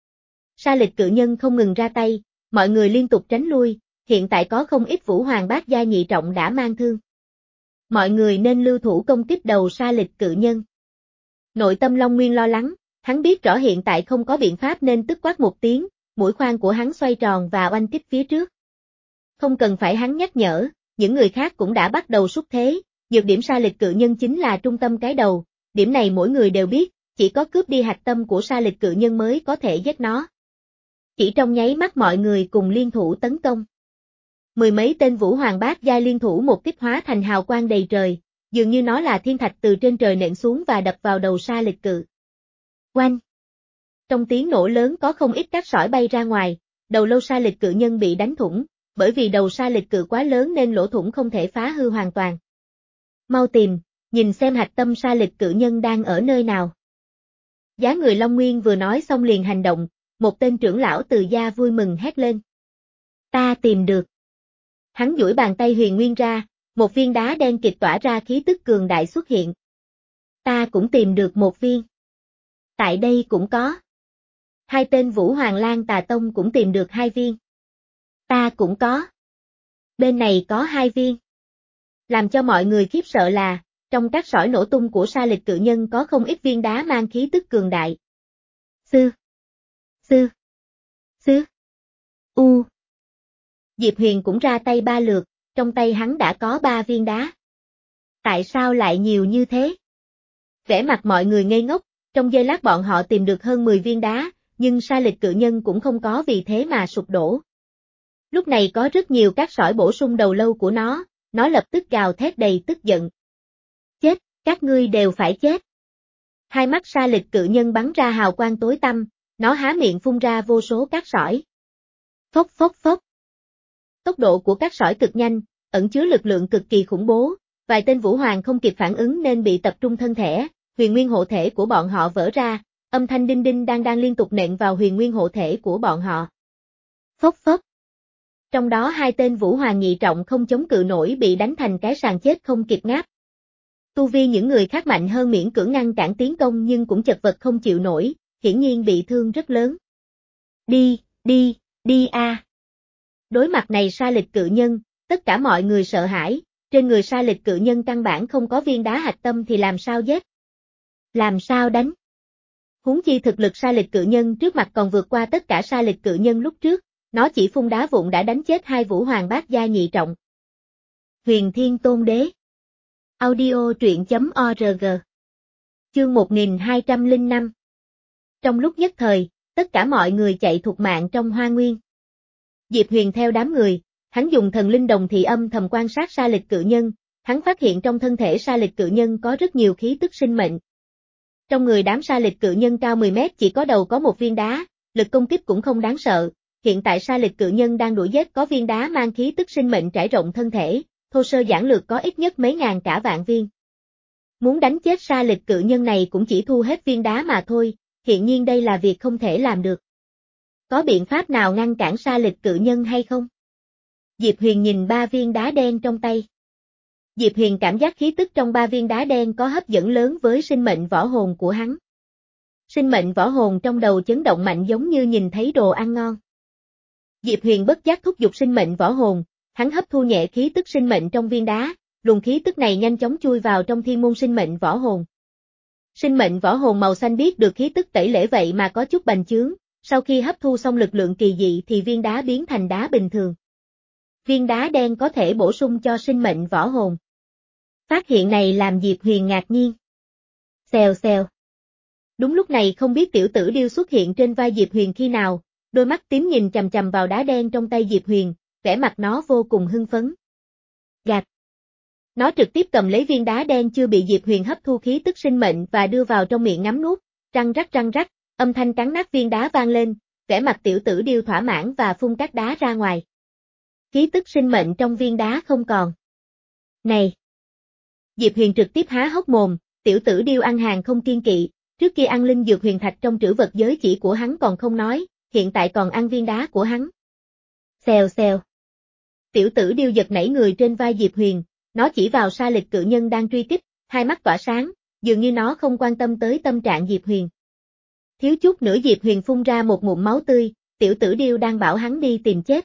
Sa Lịch cự nhân không ngừng ra tay, mọi người liên tục tránh lui, hiện tại có không ít Vũ Hoàng Bát gia nhị trọng đã mang thương. Mọi người nên lưu thủ công kích đầu Sa Lịch cự nhân. Nội tâm Long Nguyên lo lắng, hắn biết rõ hiện tại không có biện pháp nên tức quát một tiếng, mũi khoan của hắn xoay tròn và oanh kích phía trước. Không cần phải hắn nhắc nhở, những người khác cũng đã bắt đầu xúc thế, nhược điểm Sa Lịch cự nhân chính là trung tâm cái đầu, điểm này mỗi người đều biết, chỉ có cướp đi hạch tâm của Sa Lịch cự nhân mới có thể giết nó. Chỉ trong nháy mắt mọi người cùng liên thủ tấn công. Mười mấy tên Vũ Hoàng Bát giai liên thủ một kích hóa thành hào quang đầy trời, dường như nó là thiên thạch từ trên trời nện xuống và đập vào đầu Sa Lịch cự. Oanh! Trong tiếng nổ lớn có không ít các sỏi bay ra ngoài, đầu lâu Sa Lịch cự nhân bị đánh thủng, bởi vì đầu Sa Lịch cự quá lớn nên lỗ thủng không thể phá hư hoàn toàn. Mau tìm, nhìn xem hạch tâm Sa Lịch cự nhân đang ở nơi nào. Giá người Long Nguyên vừa nói xong liền hành động, một tên trưởng lão Từ gia vui mừng hét lên. Ta tìm được. Hắn duỗi bàn tay huyền nguyên ra, một viên đá đen kịt tỏa ra khí tức cường đại xuất hiện. Ta cũng tìm được một viên. Tại đây cũng có. Hai tên Vũ Hoàng Lan Tà Tông cũng tìm được hai viên. Ta cũng có. Bên này có hai viên. Làm cho mọi người khiếp sợ là, trong các sỏi nổ tung của Sa Lịch cự nhân có không ít viên đá mang khí tức cường đại. Sư. Sư. Sư. U. Diệp Huyền cũng ra tay ba lượt, trong tay hắn đã có ba viên đá. Tại sao lại nhiều như thế? Vẻ mặt mọi người ngây ngốc, trong giây lát bọn họ tìm được hơn mười viên đá, nhưng Sa Lịch cự nhân cũng không có vì thế mà sụp đổ. Lúc này có rất nhiều các sỏi bổ sung đầu lâu của nó, nó lập tức gào thét đầy tức giận. Chết, các ngươi đều phải chết. Hai mắt Sa Lịch cự nhân bắn ra hào quang tối tăm, nó há miệng phun ra vô số các sỏi. Phốc phốc phốc. Tốc độ của các sỏi cực nhanh, ẩn chứa lực lượng cực kỳ khủng bố, vài tên vũ hoàng không kịp phản ứng nên bị tập trung thân thể, huyền nguyên hộ thể của bọn họ vỡ ra, âm thanh đinh đinh đang đang liên tục nện vào huyền nguyên hộ thể của bọn họ. Phốc phốc. Trong đó hai tên vũ hoàng nhị trọng không chống cự nổi bị đánh thành cái sàn chết không kịp ngáp. Tu vi những người khác mạnh hơn miễn cưỡng ngăn cản tiến công nhưng cũng chật vật không chịu nổi, hiển nhiên bị thương rất lớn. Đi, đi, đi a. Đối mặt này Sa Lịch cự nhân, tất cả mọi người sợ hãi, trên người Sa Lịch cự nhân căn bản không có viên đá hạch tâm thì làm sao giết? Làm sao đánh? Huống chi thực lực Sa Lịch cự nhân trước mặt còn vượt qua tất cả Sa Lịch cự nhân lúc trước, nó chỉ phun đá vụn đã đánh chết hai vũ hoàng bát gia nhị trọng. Huyền Thiên Tôn Đế. Audio truyện chấm org. Chương một nghìn hai trăm lẻ năm. Trong lúc nhất thời, tất cả mọi người chạy thục mạng trong hoa nguyên. Diệp Huyền theo đám người, hắn dùng thần linh đồng thị âm thầm quan sát Sa Lịch cự nhân, hắn phát hiện trong thân thể Sa Lịch cự nhân có rất nhiều khí tức sinh mệnh. Trong người đám Sa Lịch cự nhân cao mười mét chỉ có đầu có một viên đá, lực công kích cũng không đáng sợ, hiện tại Sa Lịch cự nhân đang đuổi giết có viên đá mang khí tức sinh mệnh trải rộng thân thể, thô sơ giản lược có ít nhất mấy ngàn cả vạn viên. Muốn đánh chết Sa Lịch cự nhân này cũng chỉ thu hết viên đá mà thôi, hiện nhiên đây là việc không thể làm được. Có biện pháp nào ngăn cản Sa Lịch cự nhân hay không? Diệp Huyền nhìn ba viên đá đen trong tay. Diệp Huyền cảm giác khí tức trong ba viên đá đen có hấp dẫn lớn với sinh mệnh võ hồn của hắn. Sinh mệnh võ hồn trong đầu chấn động mạnh giống như nhìn thấy đồ ăn ngon. Diệp Huyền bất giác thúc giục sinh mệnh võ hồn, hắn hấp thu nhẹ khí tức sinh mệnh trong viên đá, luồng khí tức này nhanh chóng chui vào trong thiên môn sinh mệnh võ hồn. Sinh mệnh võ hồn màu xanh biết được khí tức tẩy lễ vậy mà có chút bành trướng, sau khi hấp thu xong lực lượng kỳ dị thì viên đá biến thành đá bình thường. Viên đá đen có thể bổ sung cho sinh mệnh võ hồn. Phát hiện này làm Diệp Huyền ngạc nhiên. Xèo xèo. Đúng lúc này không biết tiểu tử điêu xuất hiện trên vai Diệp Huyền khi nào, đôi mắt tím nhìn chằm chằm vào đá đen trong tay Diệp Huyền, vẻ mặt nó vô cùng hưng phấn. Gạt. Nó trực tiếp cầm lấy viên đá đen chưa bị Diệp Huyền hấp thu khí tức sinh mệnh và đưa vào trong miệng ngắm nuốt, răng rắc răng rắc, âm thanh cắn nát viên đá vang lên, vẻ mặt tiểu tử điêu thỏa mãn và phun các đá ra ngoài. Khí tức sinh mệnh trong viên đá không còn. Này! Diệp Huyền trực tiếp há hốc mồm, tiểu tử điêu ăn hàng không kiên kỵ, trước kia ăn linh dược huyền thạch trong trữ vật giới chỉ của hắn còn không nói, hiện tại còn ăn viên đá của hắn. Xèo xèo. Tiểu tử điêu giật nảy người trên vai Diệp Huyền, nó chỉ vào Sa Lịch cự nhân đang truy kích, hai mắt tỏa sáng, dường như nó không quan tâm tới tâm trạng Diệp Huyền. Thiếu chút nữa Diệp Huyền phun ra một ngụm máu tươi, tiểu tử điêu đang bảo hắn đi tìm chết.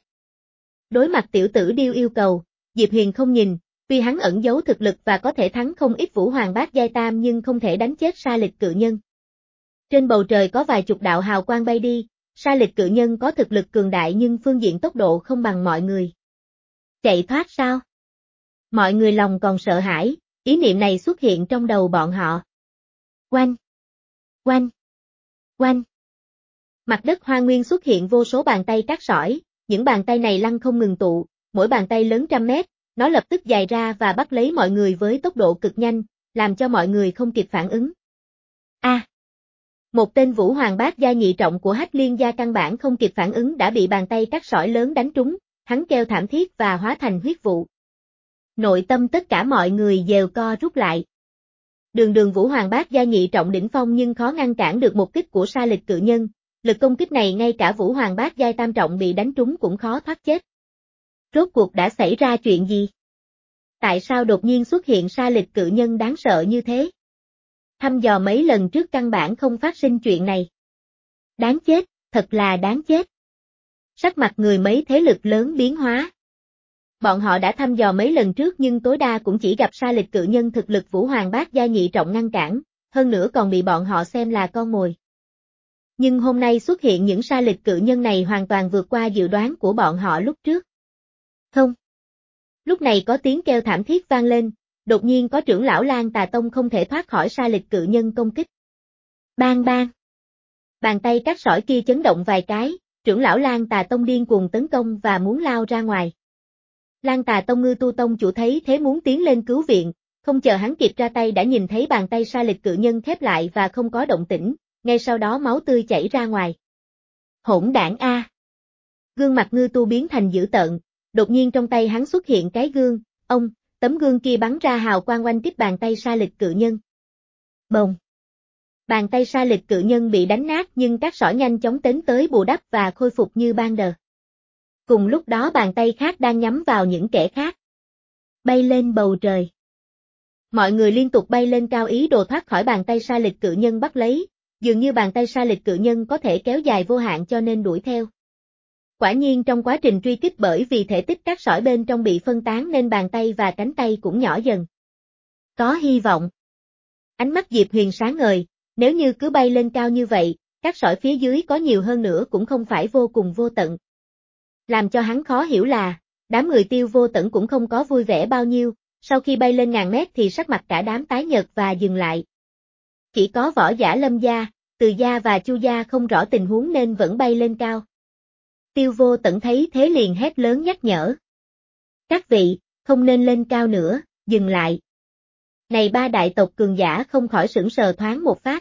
Đối mặt tiểu tử điêu yêu cầu, Diệp Huyền không nhìn, tuy hắn ẩn giấu thực lực và có thể thắng không ít vũ hoàng bát giai tam nhưng không thể đánh chết Sa Lịch cự nhân. Trên bầu trời có vài chục đạo hào quang bay đi, Sa Lịch cự nhân có thực lực cường đại nhưng phương diện tốc độ không bằng mọi người. Chạy thoát sao? Mọi người lòng còn sợ hãi, ý niệm này xuất hiện trong đầu bọn họ. Oanh! Oanh! Oanh! Mặt đất hoa nguyên xuất hiện vô số bàn tay cát sỏi, những bàn tay này lăn không ngừng tụ, mỗi bàn tay lớn trăm mét, nó lập tức dài ra và bắt lấy mọi người với tốc độ cực nhanh, làm cho mọi người không kịp phản ứng. A! À, một tên vũ hoàng bát gia nhị trọng của Hách Liên gia căn bản không kịp phản ứng đã bị bàn tay cát sỏi lớn đánh trúng, hắn kêu thảm thiết và hóa thành huyết vụ. Nội tâm tất cả mọi người dèo co rút lại. Đường đường vũ hoàng bát gia nhị trọng đỉnh phong nhưng khó ngăn cản được một kích của Sa Lịch cự nhân, lực công kích này ngay cả vũ hoàng bát giai tam trọng bị đánh trúng cũng khó thoát chết. Rốt cuộc đã xảy ra chuyện gì? Tại sao đột nhiên xuất hiện Sa Lịch cự nhân đáng sợ như thế? Thăm dò mấy lần trước căn bản không phát sinh chuyện này. Đáng chết, thật là đáng chết. Sắc mặt người mấy thế lực lớn biến hóa. Bọn họ đã thăm dò mấy lần trước nhưng tối đa cũng chỉ gặp Sa Lịch cự nhân thực lực vũ hoàng bát gia nhị trọng ngăn cản, hơn nữa còn bị bọn họ xem là con mồi. Nhưng hôm nay xuất hiện những Sa Lịch cự nhân này hoàn toàn vượt qua dự đoán của bọn họ lúc trước. Không. Lúc này có tiếng kêu thảm thiết vang lên, đột nhiên có trưởng lão Lan Tà Tông không thể thoát khỏi Sa Lịch cự nhân công kích. Bang bang. Bàn tay cát sỏi kia chấn động vài cái, trưởng lão Lan Tà Tông điên cuồng tấn công và muốn lao ra ngoài. Lan Tà Tông Ngư Tu Tông chủ thấy thế muốn tiến lên cứu viện, không chờ hắn kịp ra tay đã nhìn thấy bàn tay Sa Lịch cự nhân khép lại và không có động tĩnh, ngay sau đó máu tươi chảy ra ngoài. Hỗn đảng A. Gương mặt Ngư Tu biến thành dữ tợn, đột nhiên trong tay hắn xuất hiện cái gương, ông, tấm gương kia bắn ra hào quang oanh kích bàn tay sa lịch cự nhân. Bồng! Bàn tay sa lịch cự nhân bị đánh nát nhưng các sỏi nhanh chóng đến tới bù đắp và khôi phục như ban đầu. Cùng lúc đó bàn tay khác đang nhắm vào những kẻ khác. Bay lên bầu trời. Mọi người liên tục bay lên cao ý đồ thoát khỏi bàn tay sa lịch cự nhân bắt lấy, dường như bàn tay sa lịch cự nhân có thể kéo dài vô hạn cho nên đuổi theo. Quả nhiên trong quá trình truy kích bởi vì thể tích các sỏi bên trong bị phân tán nên bàn tay và cánh tay cũng nhỏ dần. Có hy vọng. Ánh mắt Diệp Huyền sáng ngời, nếu như cứ bay lên cao như vậy, các sỏi phía dưới có nhiều hơn nữa cũng không phải vô cùng vô tận. Làm cho hắn khó hiểu là, đám người Tiêu Vô Tẫn cũng không có vui vẻ bao nhiêu, sau khi bay lên ngàn mét thì sắc mặt cả đám tái nhợt và dừng lại. Chỉ có võ giả Lâm gia, Từ gia và Chu gia không rõ tình huống nên vẫn bay lên cao. Tiêu Vô Tẫn thấy thế liền hét lớn nhắc nhở. Các vị, không nên lên cao nữa, dừng lại. Này ba đại tộc cường giả không khỏi sững sờ thoáng một phát.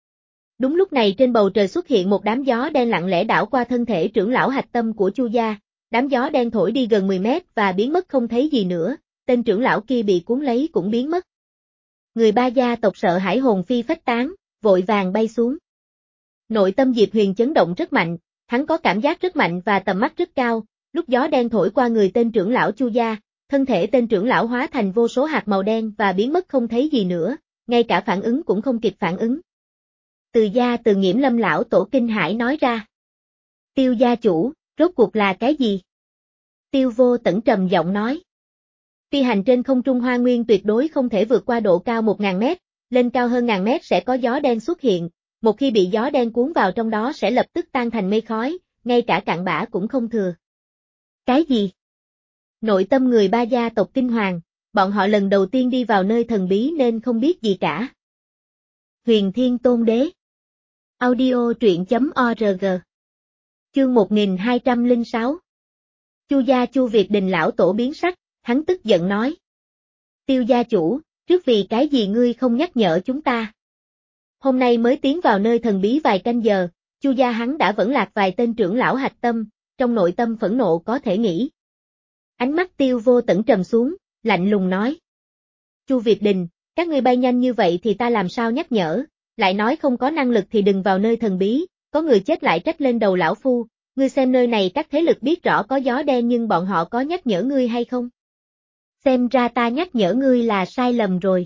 Đúng lúc này trên bầu trời xuất hiện một đám gió đen lặng lẽ đảo qua thân thể trưởng lão hạch tâm của Chu gia, đám gió đen thổi đi gần mười mét và biến mất không thấy gì nữa, tên trưởng lão kia bị cuốn lấy cũng biến mất. Người ba gia tộc sợ hãi hồn phi phách tán, vội vàng bay xuống. Nội tâm Diệp Huyền chấn động rất mạnh, hắn có cảm giác rất mạnh và tầm mắt rất cao, lúc gió đen thổi qua người tên trưởng lão Chu gia, thân thể tên trưởng lão hóa thành vô số hạt màu đen và biến mất không thấy gì nữa, ngay cả phản ứng cũng không kịp phản ứng. Từ gia Từ Nghiễm Lâm lão tổ kinh hãi nói ra. Tiêu gia chủ, rốt cuộc là cái gì? Tiêu Vô Tẫn trầm giọng nói. Phi hành trên không trung hoa nguyên tuyệt đối không thể vượt qua độ cao một nghìn mét, lên cao hơn ngàn mét sẽ có gió đen xuất hiện, một khi bị gió đen cuốn vào trong đó sẽ lập tức tan thành mây khói, ngay cả cặn bã cũng không thừa. Cái gì? Nội tâm người ba gia tộc kinh hoàng, bọn họ lần đầu tiên đi vào nơi thần bí nên không biết gì cả. Huyền Thiên Tôn Đế. Audio truyện chấm org. Chương một nghìn hai trăm lẻ sáu. Chu gia Chu Việt Đình lão tổ biến sắc, hắn tức giận nói. Tiêu gia chủ, trước vì cái gì ngươi không nhắc nhở chúng ta? Hôm nay mới tiến vào nơi thần bí vài canh giờ, Chu gia hắn đã vẫn lạc vài tên trưởng lão hạch tâm, trong nội tâm phẫn nộ có thể nghĩ. Ánh mắt Tiêu Vô Tẫn trầm xuống, lạnh lùng nói. Chu Việt Đình, các ngươi bay nhanh như vậy thì ta làm sao nhắc nhở, lại nói không có năng lực thì đừng vào nơi thần bí, có người chết lại trách lên đầu lão phu, ngươi xem nơi này các thế lực biết rõ có gió đen nhưng bọn họ có nhắc nhở ngươi hay không? Xem ra ta nhắc nhở ngươi là sai lầm rồi.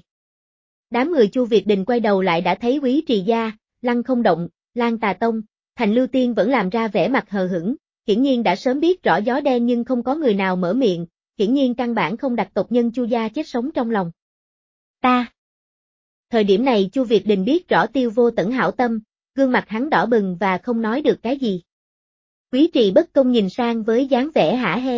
Đám người Chu Việt Đình quay đầu lại đã thấy Quý Trì Gia, Lăng Không Động, Lan Tà Tông, Thành Lưu Tiên vẫn làm ra vẻ mặt hờ hững, hiển nhiên đã sớm biết rõ gió đen nhưng không có người nào mở miệng, hiển nhiên căn bản không đặt tộc nhân Chu gia chết sống trong lòng. Ta. Thời điểm này Chu Việt Đình biết rõ Tiêu Vô Tẫn hảo tâm, gương mặt hắn đỏ bừng và không nói được cái gì. Quý Trì bất công nhìn sang với dáng vẻ hả hê.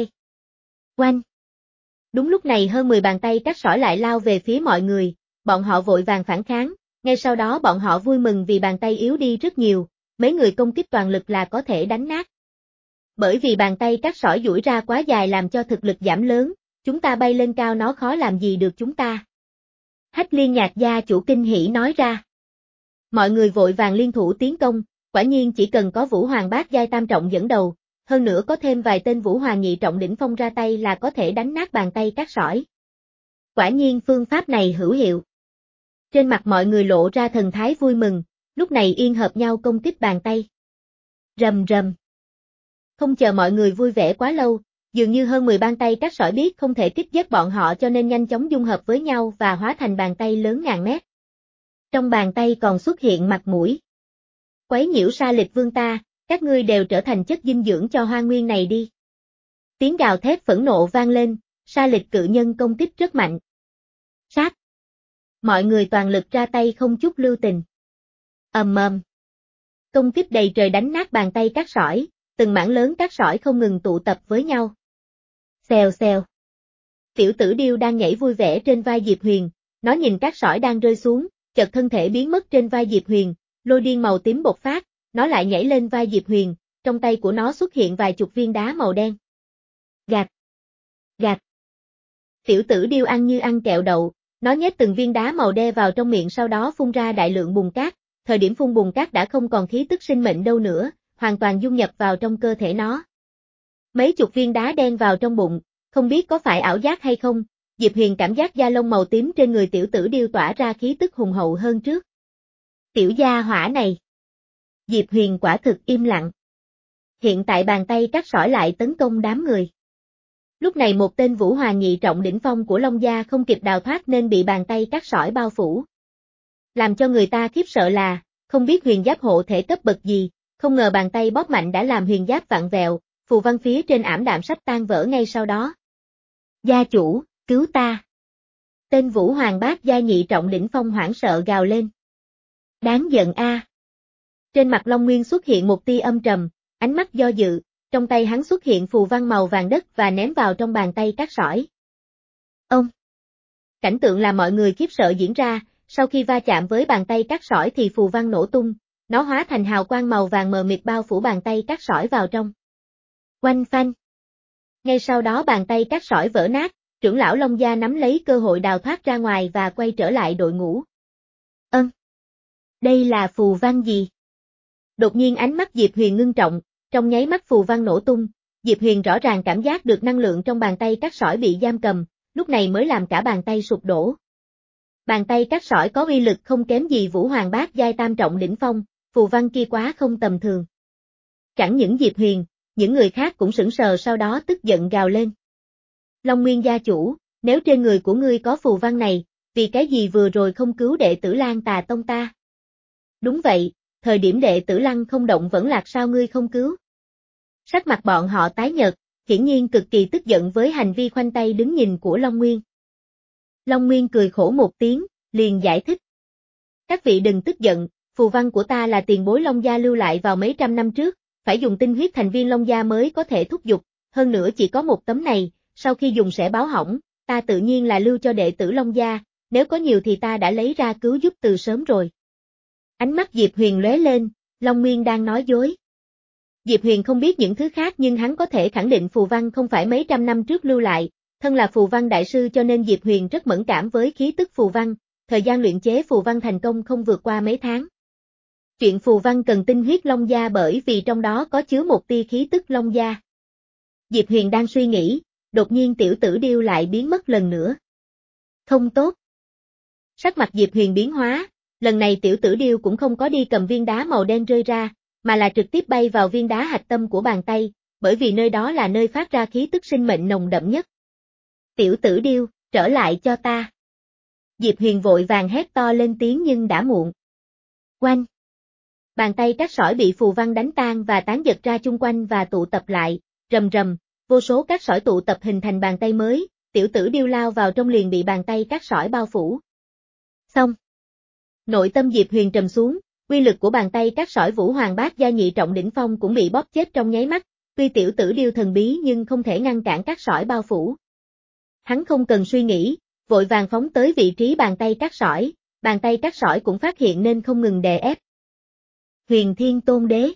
Oanh. Đúng lúc này hơn mười bàn tay cắt sỏi lại lao về phía mọi người, bọn họ vội vàng phản kháng, ngay sau đó bọn họ vui mừng vì bàn tay yếu đi rất nhiều, mấy người công kích toàn lực là có thể đánh nát. Bởi vì bàn tay cắt sỏi duỗi ra quá dài làm cho thực lực giảm lớn, chúng ta bay lên cao nó khó làm gì được chúng ta. Hách Liên Nhạc gia chủ kinh hỉ nói ra. Mọi người vội vàng liên thủ tiến công, quả nhiên chỉ cần có Vũ Hoàng bát giai tam trọng dẫn đầu, hơn nữa có thêm vài tên Vũ Hoàng nhị trọng đỉnh phong ra tay là có thể đánh nát bàn tay cắt sỏi. Quả nhiên phương pháp này hữu hiệu. Trên mặt mọi người lộ ra thần thái vui mừng, lúc này yên hợp nhau công kích bàn tay. Rầm rầm. Không chờ mọi người vui vẻ quá lâu, dường như hơn mười bàn tay cắt sỏi biết không thể kích giết bọn họ cho nên nhanh chóng dung hợp với nhau và hóa thành bàn tay lớn ngàn mét. Trong bàn tay còn xuất hiện mặt mũi. Quấy nhiễu Sa Lịch Vương ta, các ngươi đều trở thành chất dinh dưỡng cho hoa nguyên này đi. Tiếng gào thét phẫn nộ vang lên, Sa Lịch cự nhân công kích rất mạnh. Sát. Mọi người toàn lực ra tay không chút lưu tình. Ầm ầm. Công kích đầy trời đánh nát bàn tay cát sỏi, từng mảng lớn cát sỏi không ngừng tụ tập với nhau. Xèo xèo. Tiểu tử điêu đang nhảy vui vẻ trên vai Diệp Huyền, nó nhìn cát sỏi đang rơi xuống, chợt thân thể biến mất trên vai Diệp Huyền, lôi điên màu tím bộc phát, nó lại nhảy lên vai Diệp Huyền, trong tay của nó xuất hiện vài chục viên đá màu đen. Gạt. Gạt. Tiểu tử điêu ăn như ăn kẹo đậu, nó nhét từng viên đá màu đen vào trong miệng sau đó phun ra đại lượng bùn cát, thời điểm phun bùn cát đã không còn khí tức sinh mệnh đâu nữa, hoàn toàn dung nhập vào trong cơ thể nó. Mấy chục viên đá đen vào trong bụng, không biết có phải ảo giác hay không, Diệp Huyền cảm giác da lông màu tím trên người tiểu tử điêu tỏa ra khí tức hùng hậu hơn trước. Tiểu gia hỏa này. Diệp Huyền quả thực im lặng. Hiện tại bàn tay cắt sỏi lại tấn công đám người. Lúc này một tên vũ hoàng nhị trọng đỉnh phong của Long gia không kịp đào thoát nên bị bàn tay cắt sỏi bao phủ. Làm cho người ta khiếp sợ là, không biết huyền giáp hộ thể cấp bậc gì, không ngờ bàn tay bóp mạnh đã làm huyền giáp vặn vẹo, phù văn phía trên ảm đạm sắp tan vỡ ngay sau đó. Gia chủ, cứu ta. Tên vũ hoàng bát gia nhị trọng đỉnh phong hoảng sợ gào lên. Đáng giận a. Trên mặt Long Nguyên xuất hiện một tia âm trầm, ánh mắt do dự, trong tay hắn xuất hiện phù văn màu vàng đất và ném vào trong bàn tay cắt sỏi. Ông! Cảnh tượng làm mọi người khiếp sợ diễn ra, sau khi va chạm với bàn tay cắt sỏi thì phù văn nổ tung, nó hóa thành hào quang màu vàng mờ mịt bao phủ bàn tay cắt sỏi vào trong. Oanh phanh! Ngay sau đó bàn tay cắt sỏi vỡ nát, trưởng lão Long gia nắm lấy cơ hội đào thoát ra ngoài và quay trở lại đội ngũ. Ân! Đây là phù văn gì? Đột nhiên ánh mắt Diệp Huyền ngưng trọng, trong nháy mắt phù văn nổ tung, Diệp Huyền rõ ràng cảm giác được năng lượng trong bàn tay cắt sỏi bị giam cầm, lúc này mới làm cả bàn tay sụp đổ. Bàn tay cắt sỏi có uy lực không kém gì vũ hoàng bát giai tam trọng đỉnh phong, phù văn kia quá không tầm thường. Chẳng những Diệp Huyền, những người khác cũng sững sờ sau đó tức giận gào lên. Long Nguyên gia chủ, nếu trên người của ngươi có phù văn này, vì cái gì vừa rồi không cứu đệ tử Lan Tà Tông ta? Đúng vậy, thời điểm đệ tử Lăng không động vẫn lạc sao ngươi không cứu? Sắc mặt bọn họ tái nhợt, hiển nhiên cực kỳ tức giận với hành vi khoanh tay đứng nhìn của Long Nguyên. Long Nguyên cười khổ một tiếng, liền giải thích. Các vị đừng tức giận, phù văn của ta là tiền bối Long gia lưu lại vào mấy trăm năm trước, phải dùng tinh huyết thành viên Long gia mới có thể thúc giục, hơn nữa chỉ có một tấm này, sau khi dùng sẽ báo hỏng, ta tự nhiên là lưu cho đệ tử Long gia, nếu có nhiều thì ta đã lấy ra cứu giúp từ sớm rồi. Ánh mắt Diệp Huyền lóe lên, Long Nguyên đang nói dối. Diệp Huyền không biết những thứ khác nhưng hắn có thể khẳng định phù văn không phải mấy trăm năm trước lưu lại, thân là phù văn đại sư cho nên Diệp Huyền rất mẫn cảm với khí tức phù văn, thời gian luyện chế phù văn thành công không vượt qua mấy tháng. Chuyện phù văn cần tinh huyết Long gia bởi vì trong đó có chứa một tia khí tức Long gia. Diệp Huyền đang suy nghĩ, đột nhiên tiểu tử điêu lại biến mất lần nữa. Không tốt. Sắc mặt Diệp Huyền biến hóa, lần này tiểu tử điêu cũng không có đi cầm viên đá màu đen rơi ra, mà là trực tiếp bay vào viên đá hạch tâm của bàn tay, bởi vì nơi đó là nơi phát ra khí tức sinh mệnh nồng đậm nhất. Tiểu tử điêu, trở lại cho ta. Diệp Huyền vội vàng hét to lên tiếng nhưng đã muộn. Oanh! Bàn tay cắt sỏi bị phù văn đánh tan và tán giật ra chung quanh và tụ tập lại, rầm rầm, vô số cát sỏi tụ tập hình thành bàn tay mới, tiểu tử điêu lao vào trong liền bị bàn tay cát sỏi bao phủ. Xong. Nội tâm Diệp Huyền trầm xuống, uy lực của bàn tay cát sỏi vũ hoàng bát gia nhị trọng đỉnh phong cũng bị bóp chết trong nháy mắt, tuy tiểu tử điêu thần bí nhưng không thể ngăn cản cát sỏi bao phủ. Hắn không cần suy nghĩ, vội vàng phóng tới vị trí bàn tay cát sỏi, bàn tay cát sỏi cũng phát hiện nên không ngừng đè ép. Huyền Thiên Tôn Đế.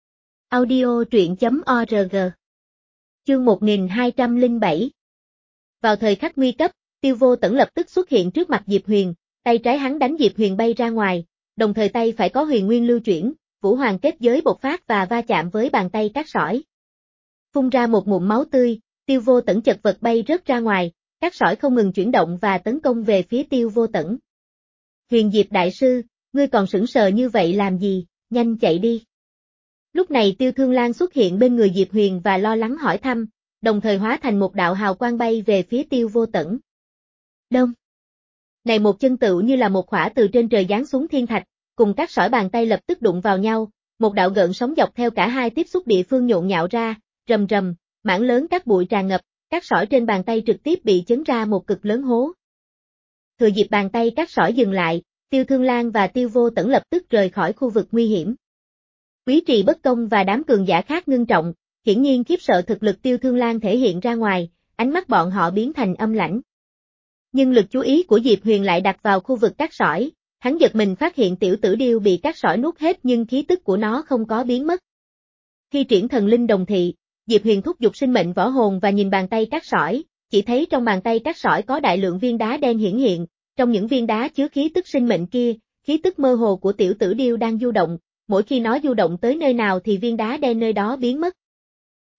Audio truyện chấm org. Chương một nghìn hai trăm lẻ bảy. Vào thời khắc nguy cấp, Tiêu Vô Tẩn lập tức xuất hiện trước mặt Diệp Huyền, tay trái hắn đánh Diệp Huyền bay ra ngoài, đồng thời tay phải có huyền nguyên lưu chuyển, vũ hoàng kết giới bộc phát và va chạm với bàn tay cát sỏi. Phun ra một ngụm máu tươi, Tiêu Vô Tẩn chật vật bay rớt ra ngoài, cát sỏi không ngừng chuyển động và tấn công về phía Tiêu Vô Tẩn. Huyền Diệp đại sư, ngươi còn sững sờ như vậy làm gì, nhanh chạy đi. Lúc này Tiêu Thương Lan xuất hiện bên người Diệp Huyền và lo lắng hỏi thăm, đồng thời hóa thành một đạo hào quang bay về phía Tiêu Vô Tẩn. Đông. Này một chân tựu như là một khỏa từ trên trời giáng xuống thiên thạch, cùng các sỏi bàn tay lập tức đụng vào nhau, một đạo gợn sóng dọc theo cả hai tiếp xúc địa phương nhộn nhạo ra, rầm rầm, mảng lớn các bụi tràn ngập, các sỏi trên bàn tay trực tiếp bị chấn ra một cực lớn hố. Thừa dịp bàn tay các sỏi dừng lại, Tiêu Thương Lan và Tiêu Vô Tẩn lập tức rời khỏi khu vực nguy hiểm. Quý Trì Bất Công và đám cường giả khác ngưng trọng, hiển nhiên khiếp sợ thực lực Tiêu Thương Lan thể hiện ra ngoài, ánh mắt bọn họ biến thành âm lãnh. Nhưng lực chú ý của Diệp Huyền lại đặt vào khu vực cát sỏi, hắn giật mình phát hiện tiểu tử điêu bị cát sỏi nuốt hết nhưng khí tức của nó không có biến mất. Khi triển thần linh đồng thị, Diệp Huyền thúc giục sinh mệnh võ hồn và nhìn bàn tay cát sỏi, chỉ thấy trong bàn tay cát sỏi có đại lượng viên đá đen hiển hiện, trong những viên đá chứa khí tức sinh mệnh kia, khí tức mơ hồ của tiểu tử điêu đang du động, mỗi khi nó du động tới nơi nào thì viên đá đen nơi đó biến mất.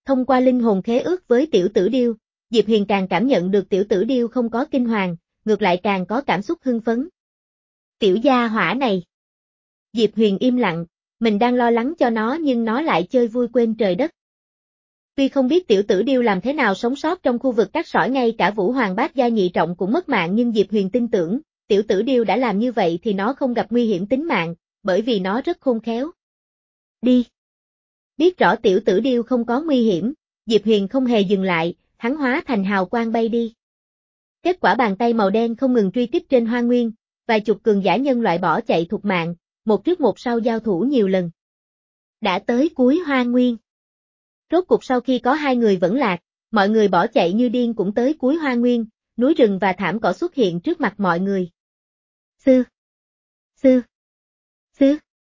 Thông qua linh hồn khế ước với tiểu tử điêu, Diệp Huyền càng cảm nhận được tiểu tử điêu không có kinh hoàng, ngược lại càng có cảm xúc hưng phấn. Tiểu gia hỏa này. Diệp Huyền im lặng, mình đang lo lắng cho nó nhưng nó lại chơi vui quên trời đất. Tuy không biết tiểu tử điêu làm thế nào sống sót trong khu vực cát sỏi, ngay cả Vũ Hoàng Bát Gia nhị trọng cũng mất mạng, nhưng Diệp Huyền tin tưởng, tiểu tử điêu đã làm như vậy thì nó không gặp nguy hiểm tính mạng, bởi vì nó rất khôn khéo. Đi. Biết rõ tiểu tử điêu không có nguy hiểm, Diệp Huyền không hề dừng lại, hắn hóa thành hào quang bay đi. Kết quả bàn tay màu đen không ngừng truy kích trên hoang nguyên, vài chục cường giả nhân loại bỏ chạy thục mạng, một trước một sau giao thủ nhiều lần. Đã tới cuối hoang nguyên. Rốt cục sau khi có hai người vẫn lạc, mọi người bỏ chạy như điên cũng tới cuối hoang nguyên, núi rừng và thảm cỏ xuất hiện trước mặt mọi người. Sư. Sư. Sư.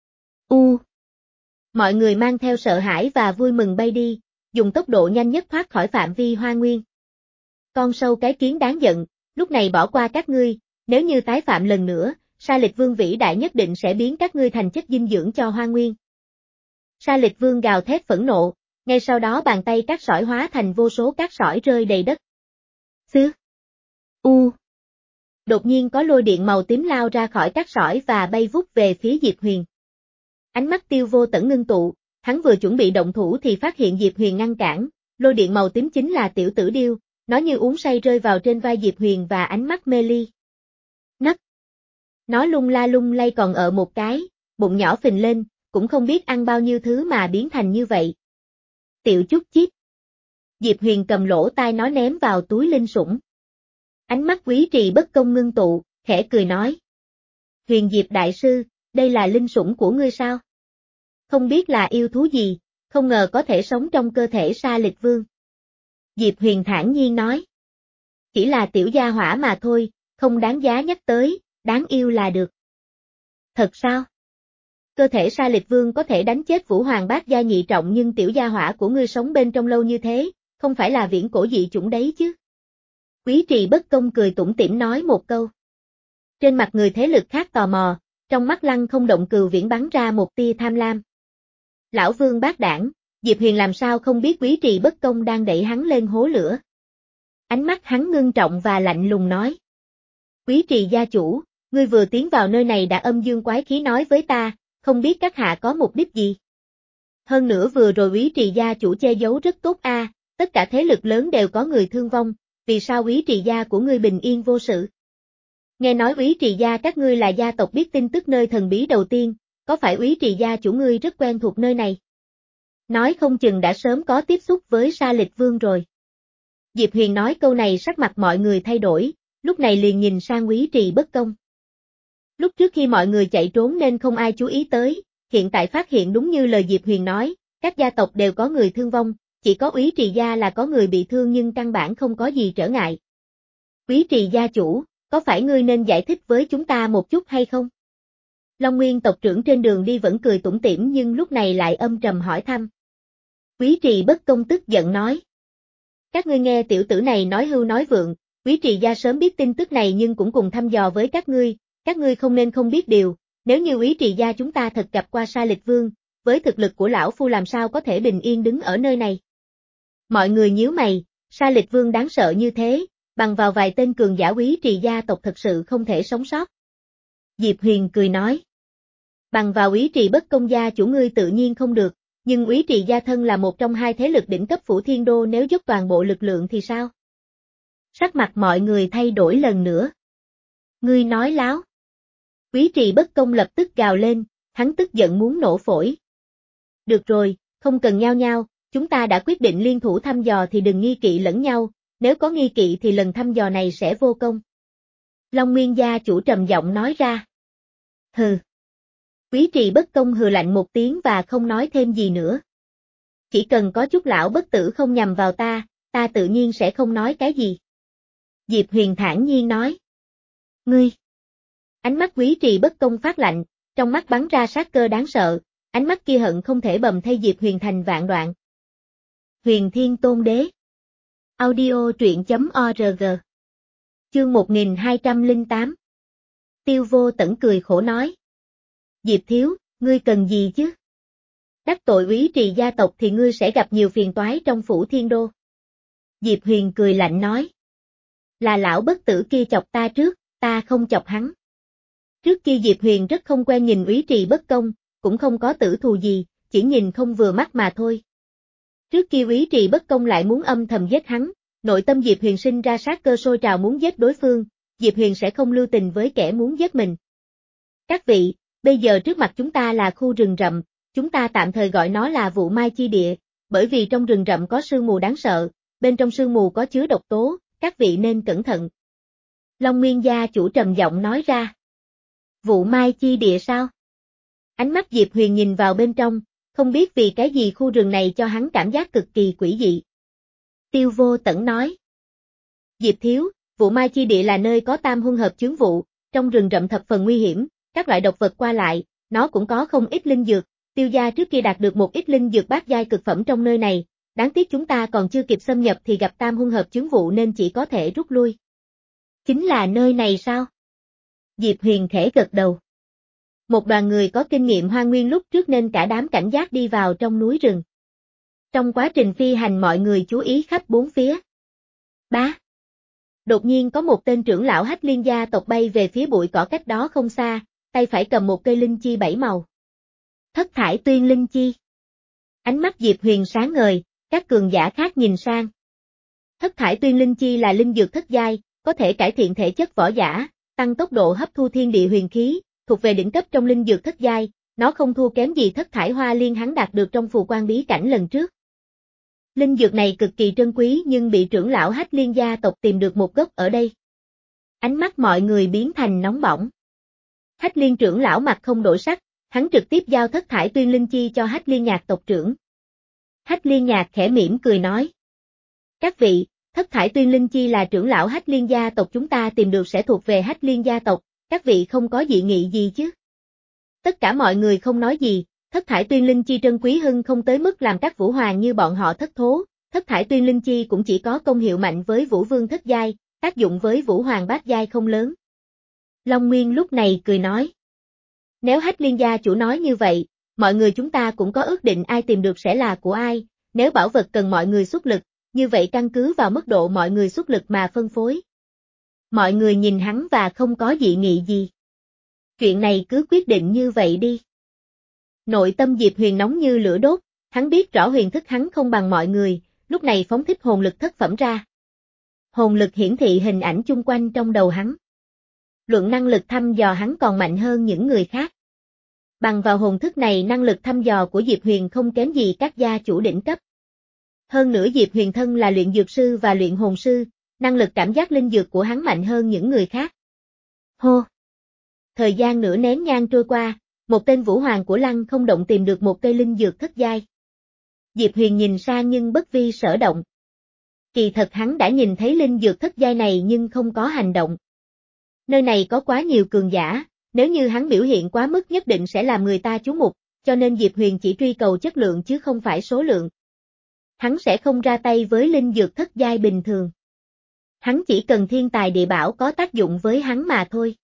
U. Mọi người mang theo sợ hãi và vui mừng bay đi, dùng tốc độ nhanh nhất thoát khỏi phạm vi hoang nguyên. Con sâu cái kiến đáng giận, lúc này bỏ qua các ngươi, nếu như tái phạm lần nữa, Sa Lịch Vương vĩ đại nhất định sẽ biến các ngươi thành chất dinh dưỡng cho hoang nguyên. Sa Lịch Vương gào thét phẫn nộ, ngay sau đó bàn tay cát sỏi hóa thành vô số cát sỏi rơi đầy đất. Sư. U. Đột nhiên có lôi điện màu tím lao ra khỏi cát sỏi và bay vút về phía Diệp Huyền. Ánh mắt Tiêu Vô Tẩn ngưng tụ, hắn vừa chuẩn bị động thủ thì phát hiện Diệp Huyền ngăn cản, lôi điện màu tím chính là tiểu tử điêu, nó như uống say rơi vào trên vai Diệp Huyền và ánh mắt mê ly. Nấc. Nó lung la lung lay còn ở một cái, bụng nhỏ phình lên, cũng không biết ăn bao nhiêu thứ mà biến thành như vậy. Tiểu chút chít. Diệp Huyền cầm lỗ tai nó ném vào túi linh sủng. Ánh mắt Quý Trì Bất Công ngưng tụ, khẽ cười nói. Huyền Diệp đại sư, đây là linh sủng của ngươi sao? Không biết là yêu thú gì, không ngờ có thể sống trong cơ thể Sa Lịch Vương. Diệp Huyền thản nhiên nói. Chỉ là tiểu gia hỏa mà thôi, không đáng giá nhắc tới, đáng yêu là được. Thật sao? Cơ thể Sa Lịch Vương có thể đánh chết Vũ Hoàng Bát Gia nhị trọng, nhưng tiểu gia hỏa của ngươi sống bên trong lâu như thế, không phải là viễn cổ dị chủng đấy chứ? Quý Trì Bất Công cười tủm tỉm nói một câu. Trên mặt người thế lực khác tò mò, trong mắt Lăng Không Động Cừu Viễn bắn ra một tia tham lam. Lão Vương bác đảng, Diệp Huyền làm sao không biết Quý Trì Bất Công đang đẩy hắn lên hố lửa. Ánh mắt hắn ngưng trọng và lạnh lùng nói. Quý Trì gia chủ, ngươi vừa tiến vào nơi này đã âm dương quái khí nói với ta, không biết các hạ có mục đích gì. Hơn nữa vừa rồi Quý Trì gia chủ che giấu rất tốt a, à, tất cả thế lực lớn đều có người thương vong, vì sao Quý Trì gia của ngươi bình yên vô sự? Nghe nói Quý Trì gia các ngươi là gia tộc biết tin tức nơi thần bí đầu tiên, có phải Quý Trì gia chủ ngươi rất quen thuộc nơi này? Nói không chừng đã sớm có tiếp xúc với Sa Lịch Vương rồi. Diệp Huyền nói câu này sắc mặt mọi người thay đổi, lúc này liền nhìn sang Quý Trì Bất Công. Lúc trước khi mọi người chạy trốn nên không ai chú ý tới, hiện tại phát hiện đúng như lời Diệp Huyền nói, các gia tộc đều có người thương vong, chỉ có Quý Trì gia là có người bị thương nhưng căn bản không có gì trở ngại. Quý Trì gia chủ, có phải ngươi nên giải thích với chúng ta một chút hay không? Long Nguyên tộc trưởng trên đường đi vẫn cười tủm tỉm nhưng lúc này lại âm trầm hỏi thăm. Quý Trì Bất Công tức giận nói. Các ngươi nghe tiểu tử này nói hưu nói vượng, Quý Trì gia sớm biết tin tức này nhưng cũng cùng thăm dò với các ngươi, các ngươi không nên không biết điều, nếu như Quý Trì gia chúng ta thật gặp qua Sa Lịch Vương, với thực lực của lão phu làm sao có thể bình yên đứng ở nơi này. Mọi người nhíu mày, Sa Lịch Vương đáng sợ như thế, bằng vào vài tên cường giả Quý Trì gia tộc thật sự không thể sống sót. Diệp Huyền cười nói. Bằng vào Quý Trì Bất Công gia chủ ngươi tự nhiên không được, nhưng Quý Trì gia thân là một trong hai thế lực đỉnh cấp Phủ Thiên Đô, nếu dốc toàn bộ lực lượng thì sao? Sắc mặt mọi người thay đổi lần nữa. Ngươi nói láo. Quý Trì Bất Công lập tức gào lên, hắn tức giận muốn nổ phổi. Được rồi, không cần nhao nhao, chúng ta đã quyết định liên thủ thăm dò thì đừng nghi kỵ lẫn nhau, nếu có nghi kỵ thì lần thăm dò này sẽ vô công. Long Nguyên gia chủ trầm giọng nói ra. Hừ. Quý Trì Bất Công hừ lạnh một tiếng và không nói thêm gì nữa. Chỉ cần có chút lão bất tử không nhằm vào ta, ta tự nhiên sẽ không nói cái gì. Diệp Huyền thản nhiên nói. Ngươi. Ánh mắt Quý Trì Bất Công phát lạnh, trong mắt bắn ra sát cơ đáng sợ, ánh mắt kia hận không thể bầm thay Diệp Huyền thành vạn đoạn. Huyền Thiên Tôn Đế. Audio truyện chấm org. Chương một nghìn hai trăm lẻ tám. Tiêu Vô Tẩn cười khổ nói. Diệp thiếu, ngươi cần gì chứ? Đắc tội úy trì gia tộc thì ngươi sẽ gặp nhiều phiền toái trong phủ thiên đô. Diệp Huyền cười lạnh nói. Là lão bất tử kia chọc ta trước, ta không chọc hắn. Trước kia Diệp Huyền rất không quen nhìn úy trì bất công, cũng không có tử thù gì, chỉ nhìn không vừa mắt mà thôi. Trước kia úy trì bất công lại muốn âm thầm giết hắn, nội tâm Diệp Huyền sinh ra sát cơ sôi trào muốn giết đối phương, Diệp Huyền sẽ không lưu tình với kẻ muốn giết mình. Các vị, bây giờ trước mặt chúng ta là khu rừng rậm, chúng ta tạm thời gọi nó là Vụ Mai Chi Địa, bởi vì trong rừng rậm có sương mù đáng sợ, bên trong sương mù có chứa độc tố, các vị nên cẩn thận. Long Nguyên gia chủ trầm giọng nói ra. Vụ Mai Chi Địa sao? Ánh mắt Diệp Huyền nhìn vào bên trong, không biết vì cái gì khu rừng này cho hắn cảm giác cực kỳ quỷ dị. Tiêu Vô Tẩn nói. Diệp thiếu, Vụ Mai Chi Địa là nơi có tam huân hợp chướng vụ, trong rừng rậm thập phần nguy hiểm, các loại độc vật qua lại, nó cũng có không ít linh dược, Tiêu gia trước kia đạt được một ít linh dược bát giai cực phẩm trong nơi này, đáng tiếc chúng ta còn chưa kịp xâm nhập thì gặp tam huân hợp chướng vụ nên chỉ có thể rút lui. Chính là nơi này sao? Diệp Huyền khẽ gật đầu. Một đoàn người có kinh nghiệm hoang nguyên lúc trước nên cả đám cảnh giác đi vào trong núi rừng. Trong quá trình phi hành mọi người chú ý khắp bốn phía. Bá. Đột nhiên có một tên trưởng lão Hách Liên gia tộc bay về phía bụi cỏ cách đó không xa, tay phải cầm một cây linh chi bảy màu. Thất thải tuyên linh chi. Ánh mắt Diệp Huyền sáng ngời, các cường giả khác nhìn sang. Thất thải tuyên linh chi là linh dược thất giai, có thể cải thiện thể chất võ giả, tăng tốc độ hấp thu thiên địa huyền khí, thuộc về đỉnh cấp trong linh dược thất giai, nó không thua kém gì thất thải hoa liên hắn đạt được trong phù quan bí cảnh lần trước. Linh dược này cực kỳ trân quý nhưng bị trưởng lão Hách Liên gia tộc tìm được một gốc ở đây. Ánh mắt mọi người biến thành nóng bỏng. Hách Liên trưởng lão mặt không đổi sắc, hắn trực tiếp giao thất thải tuyên linh chi cho Hách Liên Nhạc tộc trưởng. Hách Liên Nhạc khẽ mỉm cười nói. Các vị, thất thải tuyên linh chi là trưởng lão Hách Liên gia tộc chúng ta tìm được sẽ thuộc về Hách Liên gia tộc, các vị không có dị nghị gì chứ? Tất cả mọi người không nói gì, thất thải tuyên linh chi trân quý hưng không tới mức làm các vũ hoàng như bọn họ thất thố, thất thải tuyên linh chi cũng chỉ có công hiệu mạnh với vũ vương thất giai, tác dụng với vũ hoàng bát giai không lớn. Long Nguyên lúc này cười nói. Nếu Hách Liên gia chủ nói như vậy, mọi người chúng ta cũng có ước định ai tìm được sẽ là của ai, nếu bảo vật cần mọi người xuất lực, như vậy căn cứ vào mức độ mọi người xuất lực mà phân phối. Mọi người nhìn hắn và không có dị nghị gì. Chuyện này cứ quyết định như vậy đi. Nội tâm Diệp Huyền nóng như lửa đốt, hắn biết rõ huyền thức hắn không bằng mọi người, lúc này phóng thích hồn lực thất phẩm ra. Hồn lực hiển thị hình ảnh chung quanh trong đầu hắn. Luận năng lực thăm dò hắn còn mạnh hơn những người khác. Bằng vào hồn thức này năng lực thăm dò của Diệp Huyền không kém gì các gia chủ đỉnh cấp. Hơn nữa Diệp Huyền thân là luyện dược sư và luyện hồn sư, năng lực cảm giác linh dược của hắn mạnh hơn những người khác. Hô! Thời gian nửa nén nhang trôi qua, một tên vũ hoàng của Lăng Không Động tìm được một cây linh dược thất giai. Diệp Huyền nhìn sang nhưng bất vi sở động. Kỳ thật hắn đã nhìn thấy linh dược thất giai này nhưng không có hành động. Nơi này có quá nhiều cường giả, nếu như hắn biểu hiện quá mức nhất định sẽ làm người ta chú mục, cho nên Diệp Huyền chỉ truy cầu chất lượng chứ không phải số lượng. Hắn sẽ không ra tay với linh dược thất giai bình thường. Hắn chỉ cần thiên tài địa bảo có tác dụng với hắn mà thôi.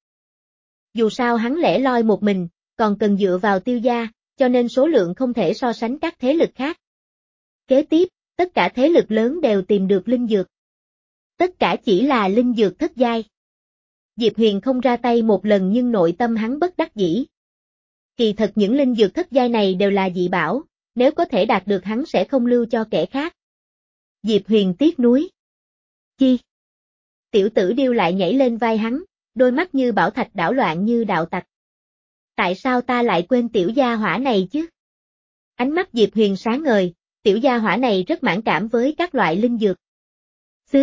Dù sao hắn lẻ loi một mình, còn cần dựa vào Tiêu gia, cho nên số lượng không thể so sánh các thế lực khác. Kế tiếp, tất cả thế lực lớn đều tìm được linh dược. Tất cả chỉ là linh dược thất giai. Diệp Huyền không ra tay một lần nhưng nội tâm hắn bất đắc dĩ. Kỳ thật những linh dược thất giai này đều là dị bảo, nếu có thể đạt được hắn sẽ không lưu cho kẻ khác. Diệp Huyền tiếc nuối. Chi? Tiểu tử điêu lại nhảy lên vai hắn, đôi mắt như bảo thạch đảo loạn như đạo tặc. Tại sao ta lại quên tiểu gia hỏa này chứ? Ánh mắt Diệp Huyền sáng ngời, tiểu gia hỏa này rất mãn cảm với các loại linh dược. Xứ.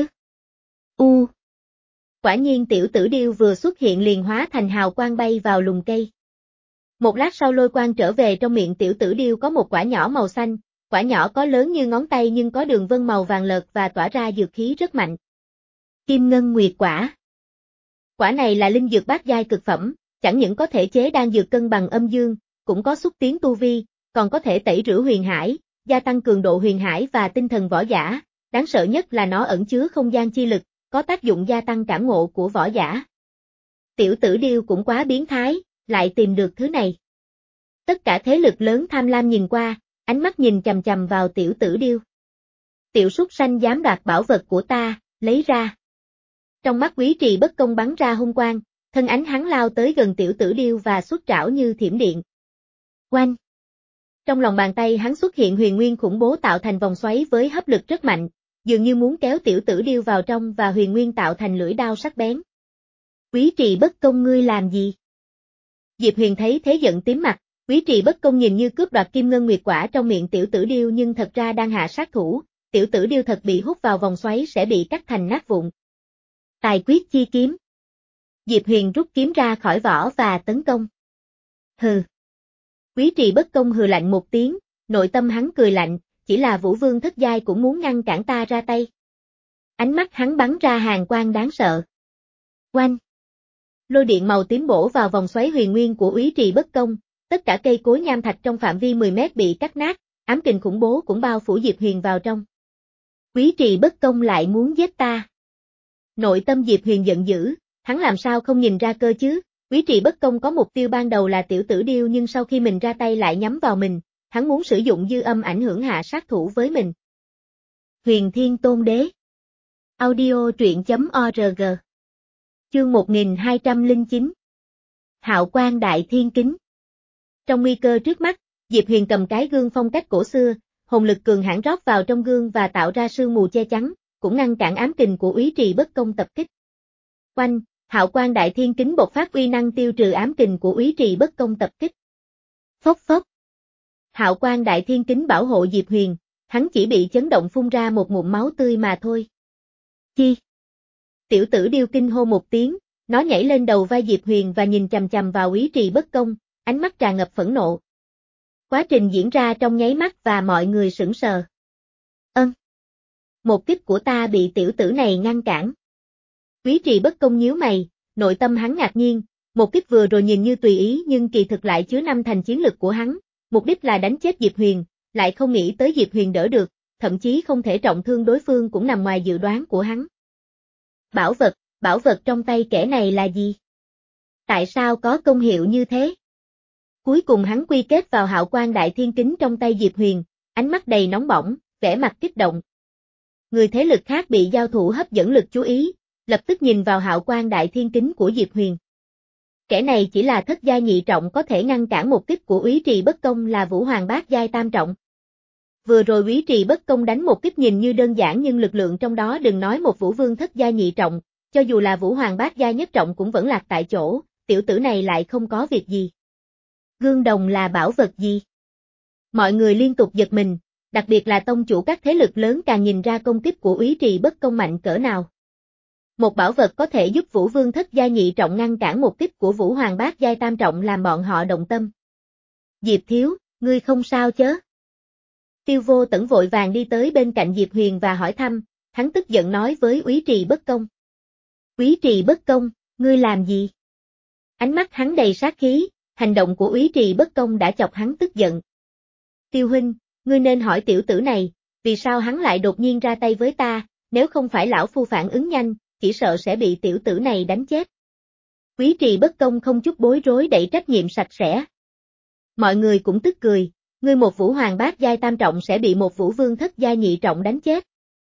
U. Quả nhiên tiểu tử điêu vừa xuất hiện liền hóa thành hào quang bay vào lùm cây. Một lát sau lôi quang trở về trong miệng tiểu tử điêu có một quả nhỏ màu xanh, quả nhỏ có lớn như ngón tay nhưng có đường vân màu vàng lợt và tỏa ra dược khí rất mạnh. Kim ngân nguyệt quả. Quả này là linh dược bát giai cực phẩm, chẳng những có thể chế đan dược cân bằng âm dương, cũng có xúc tiến tu vi, còn có thể tẩy rửa huyền hải, gia tăng cường độ huyền hải và tinh thần võ giả, đáng sợ nhất là nó ẩn chứa không gian chi lực, có tác dụng gia tăng cảm ngộ của võ giả. Tiểu tử điêu cũng quá biến thái, lại tìm được thứ này. Tất cả thế lực lớn tham lam nhìn qua, ánh mắt nhìn chằm chằm vào tiểu tử điêu. Tiểu súc sanh dám đoạt bảo vật của ta, lấy ra. Trong mắt Quý Trì Bất Công bắn ra hung quang, thân ánh hắn lao tới gần tiểu tử điêu và xuất trảo như thiểm điện. Oanh! Trong lòng bàn tay hắn xuất hiện huyền nguyên khủng bố tạo thành vòng xoáy với hấp lực rất mạnh, dường như muốn kéo tiểu tử điêu vào trong và huyền nguyên tạo thành lưỡi đao sắc bén. Quý Trì Bất Công ngươi làm gì? Diệp Huyền thấy thế giận tím mặt, Quý Trì Bất Công nhìn như cướp đoạt kim ngân nguyệt quả trong miệng tiểu tử điêu nhưng thật ra đang hạ sát thủ, tiểu tử điêu thật bị hút vào vòng xoáy sẽ bị cắt thành nát vụn. Tài quyết chi kiếm. Diệp Huyền rút kiếm ra khỏi vỏ và tấn công. Hừ. Quý Trì Bất Công hừ lạnh một tiếng, nội tâm hắn cười lạnh, chỉ là Vũ Vương thất giai cũng muốn ngăn cản ta ra tay. Ánh mắt hắn bắn ra hàn quang đáng sợ. Oanh! Lôi điện màu tím bổ vào vòng xoáy huyền nguyên của Quý Trì Bất Công, tất cả cây cối nham thạch trong phạm vi mười mét bị cắt nát, ám kình khủng bố cũng bao phủ Diệp Huyền vào trong. Quý Trì Bất Công lại muốn giết ta. Nội tâm Diệp Huyền giận dữ, hắn làm sao không nhìn ra cơ chứ, Quý Trì Bất Công có mục tiêu ban đầu là tiểu tử điêu nhưng sau khi mình ra tay lại nhắm vào mình, hắn muốn sử dụng dư âm ảnh hưởng hạ sát thủ với mình. Huyền Thiên Tôn Đế. Audio truyện chấm org. Chương một nghìn hai trăm lẻ chín. Hạo Quang Đại Thiên Kính. Trong nguy cơ trước mắt, Diệp Huyền cầm cái gương phong cách cổ xưa, hồn lực cường hãn rót vào trong gương và tạo ra sương mù che chắn, cũng ngăn cản ám kình của Quý Trì Bất Công tập kích. Oanh, Hạo Quang Đại Thiên Kính bộc phát uy năng tiêu trừ ám kình của Quý Trì Bất Công tập kích. Phốc phốc. Hạo Quang Đại Thiên Kính bảo hộ Diệp Huyền, hắn chỉ bị chấn động phun ra một ngụm máu tươi mà thôi. Chi? Tiểu tử điêu kinh hô một tiếng, nó nhảy lên đầu vai Diệp Huyền và nhìn chằm chằm vào Quý Trì Bất Công, ánh mắt tràn ngập phẫn nộ. Quá trình diễn ra trong nháy mắt và mọi người sững sờ. Ân. Một kích của ta bị tiểu tử này ngăn cản. Quý Trì Bất Công nhíu mày, nội tâm hắn ngạc nhiên, một kích vừa rồi nhìn như tùy ý nhưng kỳ thực lại chứa năm thành chiến lực của hắn, mục đích là đánh chết Diệp Huyền, lại không nghĩ tới Diệp Huyền đỡ được, thậm chí không thể trọng thương đối phương cũng nằm ngoài dự đoán của hắn. Bảo vật, bảo vật trong tay kẻ này là gì? Tại sao có công hiệu như thế? Cuối cùng hắn quy kết vào Hạo Quang Đại Thiên Kính trong tay Diệp Huyền, ánh mắt đầy nóng bỏng, vẻ mặt kích động. Người thế lực khác bị giao thủ hấp dẫn lực chú ý, lập tức nhìn vào Hạo Quang Đại Thiên Kính của Diệp Huyền. Kẻ này chỉ là thất giai nhị trọng có thể ngăn cản một kích của Quý Trì Bất Công là Vũ Hoàng bát giai tam trọng. Vừa rồi Quý Trì Bất Công đánh một kích nhìn như đơn giản nhưng lực lượng trong đó đừng nói một Vũ Vương thất giai nhị trọng, cho dù là Vũ Hoàng bát giai nhất trọng cũng vẫn lạc tại chỗ, tiểu tử này lại không có việc gì. Gương đồng là bảo vật gì? Mọi người liên tục giật mình, đặc biệt là tông chủ các thế lực lớn càng nhìn ra công kích của Quý Trì Bất Công mạnh cỡ nào. Một bảo vật có thể giúp Vũ Vương thất giai nhị trọng ngăn cản một kích của Vũ Hoàng bát giai tam trọng làm bọn họ động tâm. Diệp thiếu, ngươi không sao chớ? Tiêu Vô Tẩn vội vàng đi tới bên cạnh Diệp Huyền và hỏi thăm, hắn tức giận nói với Quý Trì Bất Công. Quý Trì Bất Công, ngươi làm gì? Ánh mắt hắn đầy sát khí, hành động của Quý Trì Bất Công đã chọc hắn tức giận. Tiêu huynh, ngươi nên hỏi tiểu tử này, vì sao hắn lại đột nhiên ra tay với ta, nếu không phải lão phu phản ứng nhanh, chỉ sợ sẽ bị tiểu tử này đánh chết. Quý Trì Bất Công không chút bối rối đẩy trách nhiệm sạch sẽ. Mọi người cũng tức cười, ngươi một Vũ Hoàng bát giai tam trọng sẽ bị một Vũ Vương thất giai nhị trọng đánh chết.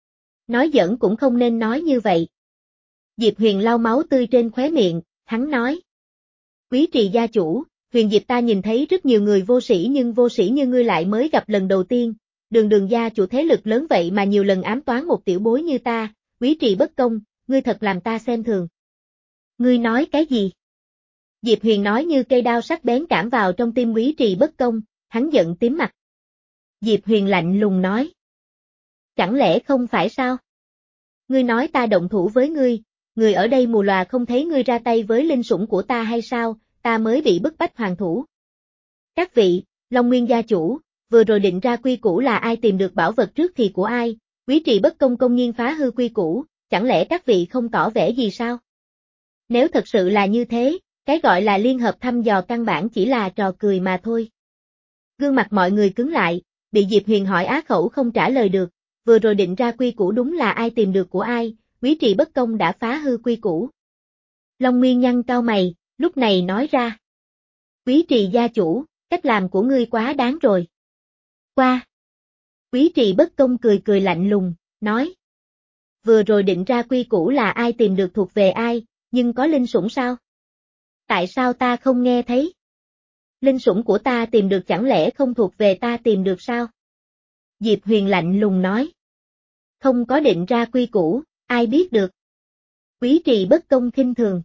Nói giỡn cũng không nên nói như vậy. Diệp Huyền lau máu tươi trên khóe miệng, hắn nói. Quý Trì gia chủ, Huyền Diệp ta nhìn thấy rất nhiều người vô sĩ nhưng vô sĩ như ngươi lại mới gặp lần đầu tiên, đường đường gia chủ thế lực lớn vậy mà nhiều lần ám toán một tiểu bối như ta, Quý Trì Bất Công, ngươi thật làm ta xem thường. Ngươi nói cái gì? Diệp Huyền nói như cây đao sắc bén cảm vào trong tim Quý Trì Bất Công, hắn giận tím mặt. Diệp Huyền lạnh lùng nói. Chẳng lẽ không phải sao? Ngươi nói ta động thủ với ngươi, người ở đây mù lòa không thấy ngươi ra tay với linh sủng của ta hay sao, ta mới bị bức bách hoàn thủ. Các vị, Long Nguyên gia chủ, vừa rồi định ra quy củ là ai tìm được bảo vật trước thì của ai, Quý Trì Bất Công công nhiên phá hư quy củ, chẳng lẽ các vị không tỏ vẻ gì sao? Nếu thật sự là như thế, cái gọi là liên hợp thăm dò căn bản chỉ là trò cười mà thôi. Gương mặt mọi người cứng lại, bị Diệp Huyền hỏi á khẩu không trả lời được, vừa rồi định ra quy củ đúng là ai tìm được của ai, Quý Trì Bất Công đã phá hư quy củ. Long Nguyên nhăn cao mày, lúc này nói ra. Quý Trì gia chủ, cách làm của ngươi quá đáng rồi. Qua. Quý trì bất công cười cười lạnh lùng, nói. Vừa rồi định ra quy củ là ai tìm được thuộc về ai, nhưng có linh sủng sao? Tại sao ta không nghe thấy? Linh sủng của ta tìm được chẳng lẽ không thuộc về ta tìm được sao? Diệp Huyền lạnh lùng nói. Không có định ra quy củ, ai biết được? Quý trì bất công khinh thường.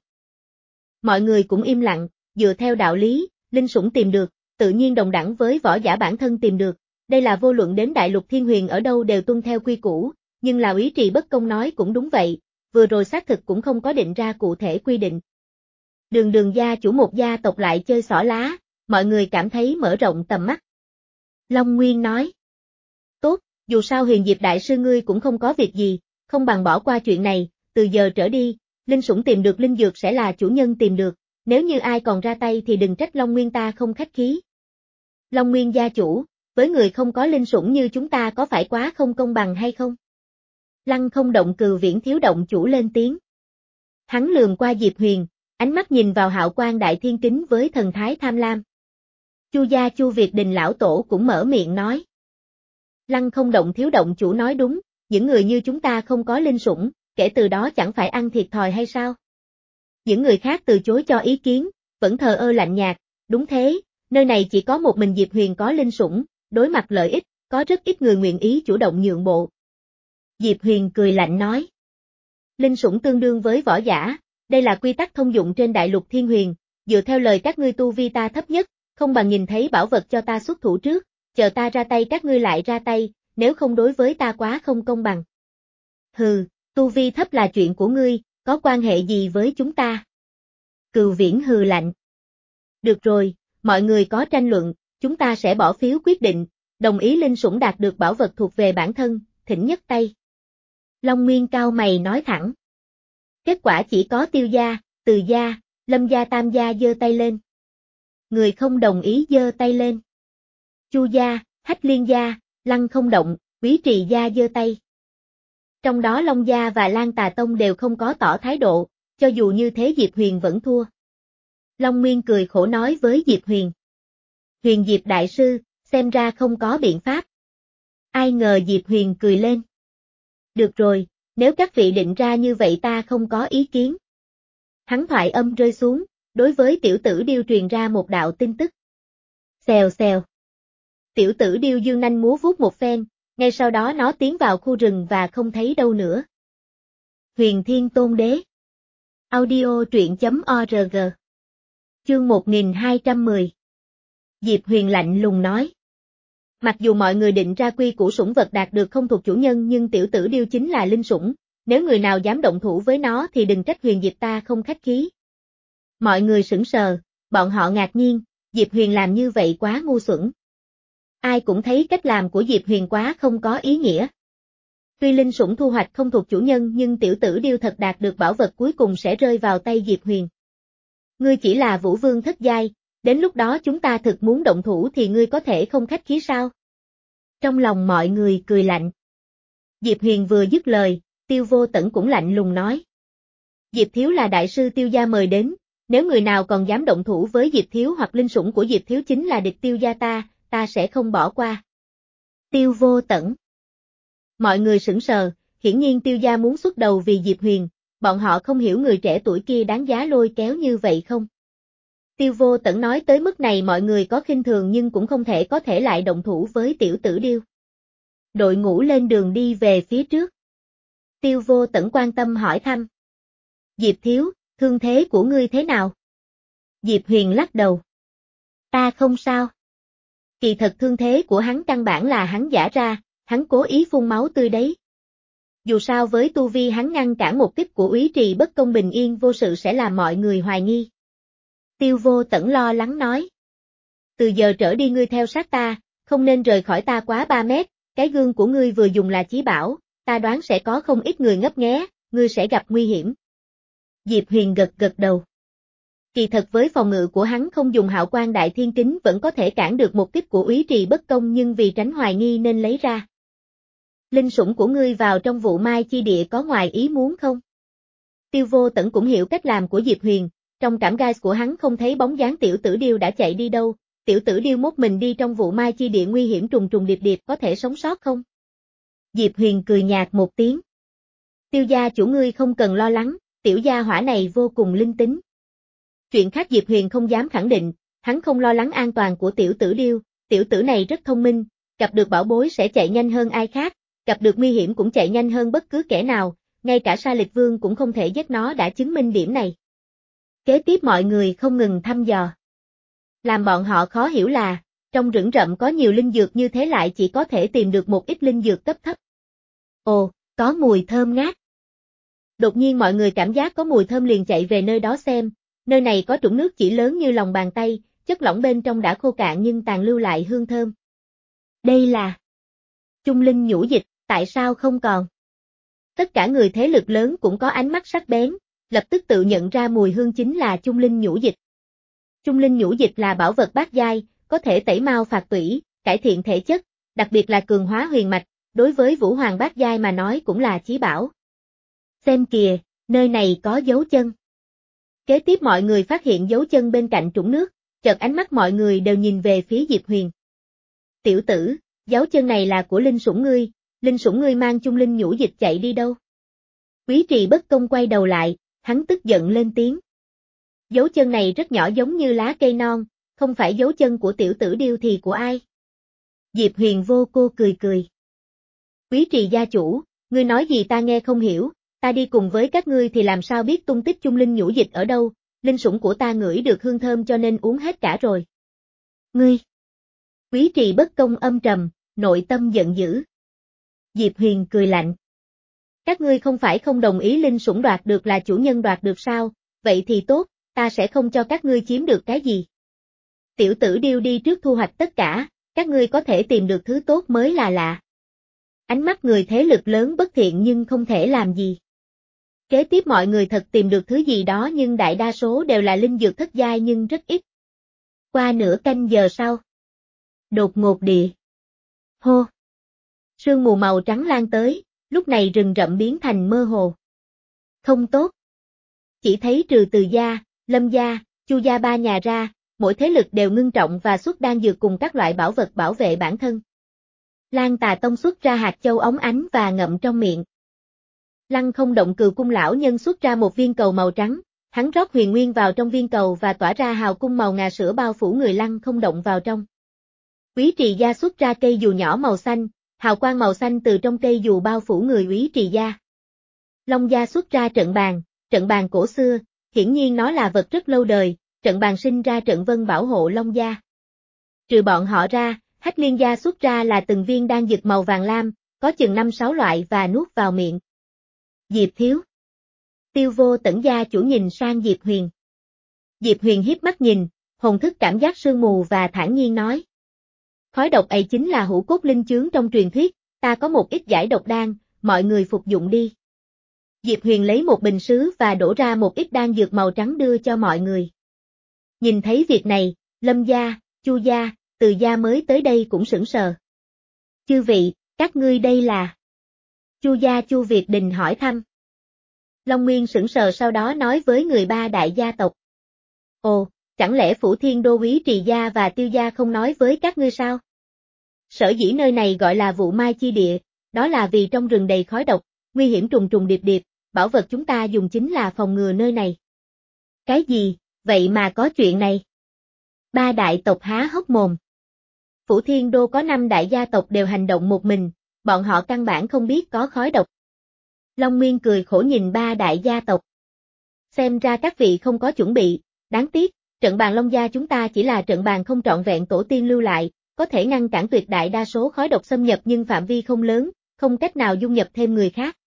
Mọi người cũng im lặng, dựa theo đạo lý, linh sủng tìm được, tự nhiên đồng đẳng với võ giả bản thân tìm được. Đây là vô luận đến đại lục thiên huyền ở đâu đều tuân theo quy củ, nhưng là quý trì bất công nói cũng đúng vậy, vừa rồi xác thực cũng không có định ra cụ thể quy định. Đường đường gia chủ một gia tộc lại chơi xỏ lá, mọi người cảm thấy mở rộng tầm mắt. Long Nguyên nói. Tốt, dù sao Huyền Diệp đại sư ngươi cũng không có việc gì, không bằng bỏ qua chuyện này, từ giờ trở đi, linh sủng tìm được linh dược sẽ là chủ nhân tìm được, nếu như ai còn ra tay thì đừng trách Long Nguyên ta không khách khí. Long Nguyên gia chủ, với người không có linh sủng như chúng ta có phải quá không công bằng hay không? Lăng Không Động Cừu Viễn thiếu động chủ lên tiếng. Hắn lườm qua Diệp Huyền, ánh mắt nhìn vào Hạo Quang Đại Thiên Kính với thần thái tham lam. Chu gia Chu Việt Đình lão tổ cũng mở miệng nói. Lăng Không Động thiếu động chủ nói đúng, những người như chúng ta không có linh sủng, kể từ đó chẳng phải ăn thiệt thòi hay sao? Những người khác từ chối cho ý kiến, vẫn thờ ơ lạnh nhạt, đúng thế, nơi này chỉ có một mình Diệp Huyền có linh sủng, đối mặt lợi ích, có rất ít người nguyện ý chủ động nhượng bộ. Diệp Huyền cười lạnh nói. Linh sủng tương đương với võ giả, đây là quy tắc thông dụng trên đại lục thiên huyền, dựa theo lời các ngươi tu vi ta thấp nhất, không bằng nhìn thấy bảo vật cho ta xuất thủ trước, chờ ta ra tay các ngươi lại ra tay, nếu không đối với ta quá không công bằng. Hừ, tu vi thấp là chuyện của ngươi, có quan hệ gì với chúng ta? Cừu Viễn hừ lạnh. Được rồi, mọi người có tranh luận, chúng ta sẽ bỏ phiếu quyết định, đồng ý linh sủng đạt được bảo vật thuộc về bản thân, thỉnh nhấc tay. Long Nguyên cao mày nói thẳng. Kết quả chỉ có Tiêu gia, Từ gia, Lâm gia Tam gia giơ tay lên. Người không đồng ý giơ tay lên. Chu gia, Hách Liên gia, Lăng Không Động, Quý Trì gia giơ tay. Trong đó Long gia và Lan Tà Tông đều không có tỏ thái độ, cho dù như thế Diệp Huyền vẫn thua. Long Nguyên cười khổ nói với Diệp Huyền. Huyền Diệp đại sư, xem ra không có biện pháp. Ai ngờ Diệp Huyền cười lên. Được rồi, nếu các vị định ra như vậy ta không có ý kiến. Hắn thoại âm rơi xuống, đối với tiểu tử điêu truyền ra một đạo tin tức. Xèo xèo. Tiểu tử điêu dương nanh múa vuốt một phen, ngay sau đó nó tiến vào khu rừng và không thấy đâu nữa. Huyền Thiên Tôn Đế. Audio truyện chấm org. Chương một nghìn hai trăm mười. Diệp Huyền lạnh lùng nói. Mặc dù mọi người định ra quy củ sủng vật đạt được không thuộc chủ nhân nhưng tiểu tử điêu chính là linh sủng, nếu người nào dám động thủ với nó thì đừng trách Huyền Diệp ta không khách khí. Mọi người sững sờ, bọn họ ngạc nhiên, Diệp Huyền làm như vậy quá ngu xuẩn. Ai cũng thấy cách làm của Diệp Huyền quá không có ý nghĩa. Tuy linh sủng thu hoạch không thuộc chủ nhân nhưng tiểu tử điêu thật đạt được bảo vật cuối cùng sẽ rơi vào tay Diệp Huyền. Ngươi chỉ là vũ vương thất giai, đến lúc đó chúng ta thực muốn động thủ thì ngươi có thể không khách khí sao? Trong lòng mọi người cười lạnh. Diệp Huyền vừa dứt lời, Tiêu Vô Tẩn cũng lạnh lùng nói. Diệp Thiếu là đại sư Tiêu gia mời đến, nếu người nào còn dám động thủ với Diệp Thiếu hoặc linh sủng của Diệp Thiếu chính là địch Tiêu gia ta, ta sẽ không bỏ qua. Tiêu Vô Tẩn. Mọi người sững sờ, hiển nhiên Tiêu gia muốn xuất đầu vì Diệp Huyền, bọn họ không hiểu người trẻ tuổi kia đáng giá lôi kéo như vậy không? Tiêu Vô Tẩn nói tới mức này mọi người có khinh thường nhưng cũng không thể có thể lại động thủ với tiểu tử điêu. Đội ngũ lên đường đi về phía trước. Tiêu Vô Tẩn quan tâm hỏi thăm. Diệp Thiếu, thương thế của ngươi thế nào? Diệp Huyền lắc đầu. Ta không sao. Kỳ thật thương thế của hắn căn bản là hắn giả ra, hắn cố ý phun máu tươi đấy. Dù sao với tu vi hắn ngăn cản một kích của úy trì bất công bình yên vô sự sẽ làm mọi người hoài nghi. Tiêu Vô Tẩn lo lắng nói. Từ giờ trở đi ngươi theo sát ta, không nên rời khỏi ta quá ba mét, cái gương của ngươi vừa dùng là chí bảo, ta đoán sẽ có không ít người ngấp nghé, ngươi sẽ gặp nguy hiểm. Diệp Huyền gật gật đầu. Kỳ thật với phòng ngự của hắn không dùng Hạo Quang Đại Thiên Kính vẫn có thể cản được một kích của úy trì bất công nhưng vì tránh hoài nghi nên lấy ra. Linh sủng của ngươi vào trong vụ mai chi địa có ngoài ý muốn không? Tiêu Vô Tẩn cũng hiểu cách làm của Diệp Huyền, trong cảm gai của hắn không thấy bóng dáng tiểu tử điêu đã chạy đi đâu, tiểu tử điêu mốt mình đi trong vụ mai chi địa nguy hiểm trùng trùng điệp điệp có thể sống sót không? Diệp Huyền cười nhạt một tiếng. Tiêu gia chủ ngươi không cần lo lắng, tiểu gia hỏa này vô cùng linh tính. Chuyện khác Diệp Huyền không dám khẳng định, hắn không lo lắng an toàn của tiểu tử điêu, tiểu tử này rất thông minh, gặp được bảo bối sẽ chạy nhanh hơn ai khác, gặp được nguy hiểm cũng chạy nhanh hơn bất cứ kẻ nào, ngay cả Sa Lịch Vương cũng không thể giết nó đã chứng minh điểm này. Kế tiếp mọi người không ngừng thăm dò. Làm bọn họ khó hiểu là, trong rừng rậm có nhiều linh dược như thế lại chỉ có thể tìm được một ít linh dược cấp thấp. Ồ, có mùi thơm ngát. Đột nhiên mọi người cảm giác có mùi thơm liền chạy về nơi đó xem, nơi này có trũng nước chỉ lớn như lòng bàn tay, chất lỏng bên trong đã khô cạn nhưng tàn lưu lại hương thơm. Đây là Chung Linh nhũ dịch, tại sao không còn? Tất cả người thế lực lớn cũng có ánh mắt sắc bén, lập tức tự nhận ra mùi hương chính là Chung Linh nhũ dịch. Chung Linh nhũ dịch là bảo vật bát giai, có thể tẩy mao phạt tủy, cải thiện thể chất, đặc biệt là cường hóa huyền mạch, đối với Vũ Hoàng bát giai mà nói cũng là chí bảo. Xem kìa, nơi này có dấu chân. Kế tiếp mọi người phát hiện dấu chân bên cạnh trũng nước, chợt ánh mắt mọi người đều nhìn về phía Diệp Huyền. Tiểu tử, dấu chân này là của linh sủng ngươi, linh sủng ngươi mang Chung Linh nhũ dịch chạy đi đâu? Quý Trì Bất Công quay đầu lại, hắn tức giận lên tiếng. Dấu chân này rất nhỏ giống như lá cây non, không phải dấu chân của tiểu tử điêu thì của ai? Diệp Huyền vô cô cười cười. Quý Trì gia chủ, ngươi nói gì ta nghe không hiểu, ta đi cùng với các ngươi thì làm sao biết tung tích Chung Linh nhũ dịch ở đâu, linh sủng của ta ngửi được hương thơm cho nên uống hết cả rồi. Ngươi! Quý Trì Bất Công âm trầm, nội tâm giận dữ. Diệp Huyền cười lạnh. Các ngươi không phải không đồng ý linh sủng đoạt được là chủ nhân đoạt được sao, vậy thì tốt, ta sẽ không cho các ngươi chiếm được cái gì. Tiểu tử điêu đi trước thu hoạch tất cả, các ngươi có thể tìm được thứ tốt mới là lạ. Ánh mắt người thế lực lớn bất thiện nhưng không thể làm gì. Kế tiếp mọi người thật tìm được thứ gì đó nhưng đại đa số đều là linh dược thất giai nhưng rất ít. Qua nửa canh giờ sau. Đột ngột địa. Hô. Sương mù màu trắng lan tới, lúc này rừng rậm biến thành mơ hồ. Không tốt. Chỉ thấy trừ Từ gia, Lâm gia, Chu gia ba nhà ra, mỗi thế lực đều ngưng trọng và xuất đan dược cùng các loại bảo vật bảo vệ bản thân. Lan Tà Tông xuất ra hạt châu óng ánh và ngậm trong miệng. Lăng Không Động Cừu Cung lão nhân xuất ra một viên cầu màu trắng, hắn rót huyền nguyên vào trong viên cầu và tỏa ra hào cung màu ngà sữa bao phủ người Lăng Không Động vào trong. Úy Trì gia xuất ra cây dù nhỏ màu xanh, hào quang màu xanh từ trong cây dù bao phủ người Úy Trì gia. Long gia xuất ra trận bàn, trận bàn cổ xưa, hiển nhiên nó là vật rất lâu đời, trận bàn sinh ra trận vân bảo hộ Long gia. Trừ bọn họ ra, Hách Liên gia xuất ra là từng viên đan dược màu vàng lam, có chừng năm sáu loại và nuốt vào miệng. Diệp thiếu. Tiêu Vô Tẩn gia chủ nhìn sang Diệp Huyền. Diệp Huyền hiếp mắt nhìn, hồn thức cảm giác sương mù và thản nhiên nói. Khói độc ấy chính là hữu cốt linh chướng trong truyền thuyết, ta có một ít giải độc đan, mọi người phục dụng đi. Diệp Huyền lấy một bình sứ và đổ ra một ít đan dược màu trắng đưa cho mọi người. Nhìn thấy việc này, Lâm gia, Chu gia, Từ gia mới tới đây cũng sững sờ. Chư vị, các ngươi đây là? Chu gia Chu Việt Đình hỏi thăm. Long Nguyên sững sờ sau đó nói với người ba đại gia tộc. Ồ, chẳng lẽ Phủ Thiên Đô Úy Trì gia và Tiêu gia không nói với các ngươi sao? Sở dĩ nơi này gọi là vụ mai chi địa, đó là vì trong rừng đầy khói độc, nguy hiểm trùng trùng điệp điệp, bảo vật chúng ta dùng chính là phòng ngừa nơi này. Cái gì, vậy mà có chuyện này? Ba đại tộc há hốc mồm. Phủ Thiên Đô có năm đại gia tộc đều hành động một mình, bọn họ căn bản không biết có khói độc. Long Nguyên cười khổ nhìn ba đại gia tộc. Xem ra các vị không có chuẩn bị, đáng tiếc, trận bàn Long gia chúng ta chỉ là trận bàn không trọn vẹn tổ tiên lưu lại, có thể ngăn cản tuyệt đại đa số khói độc xâm nhập nhưng phạm vi không lớn, không cách nào dung nhập thêm người khác.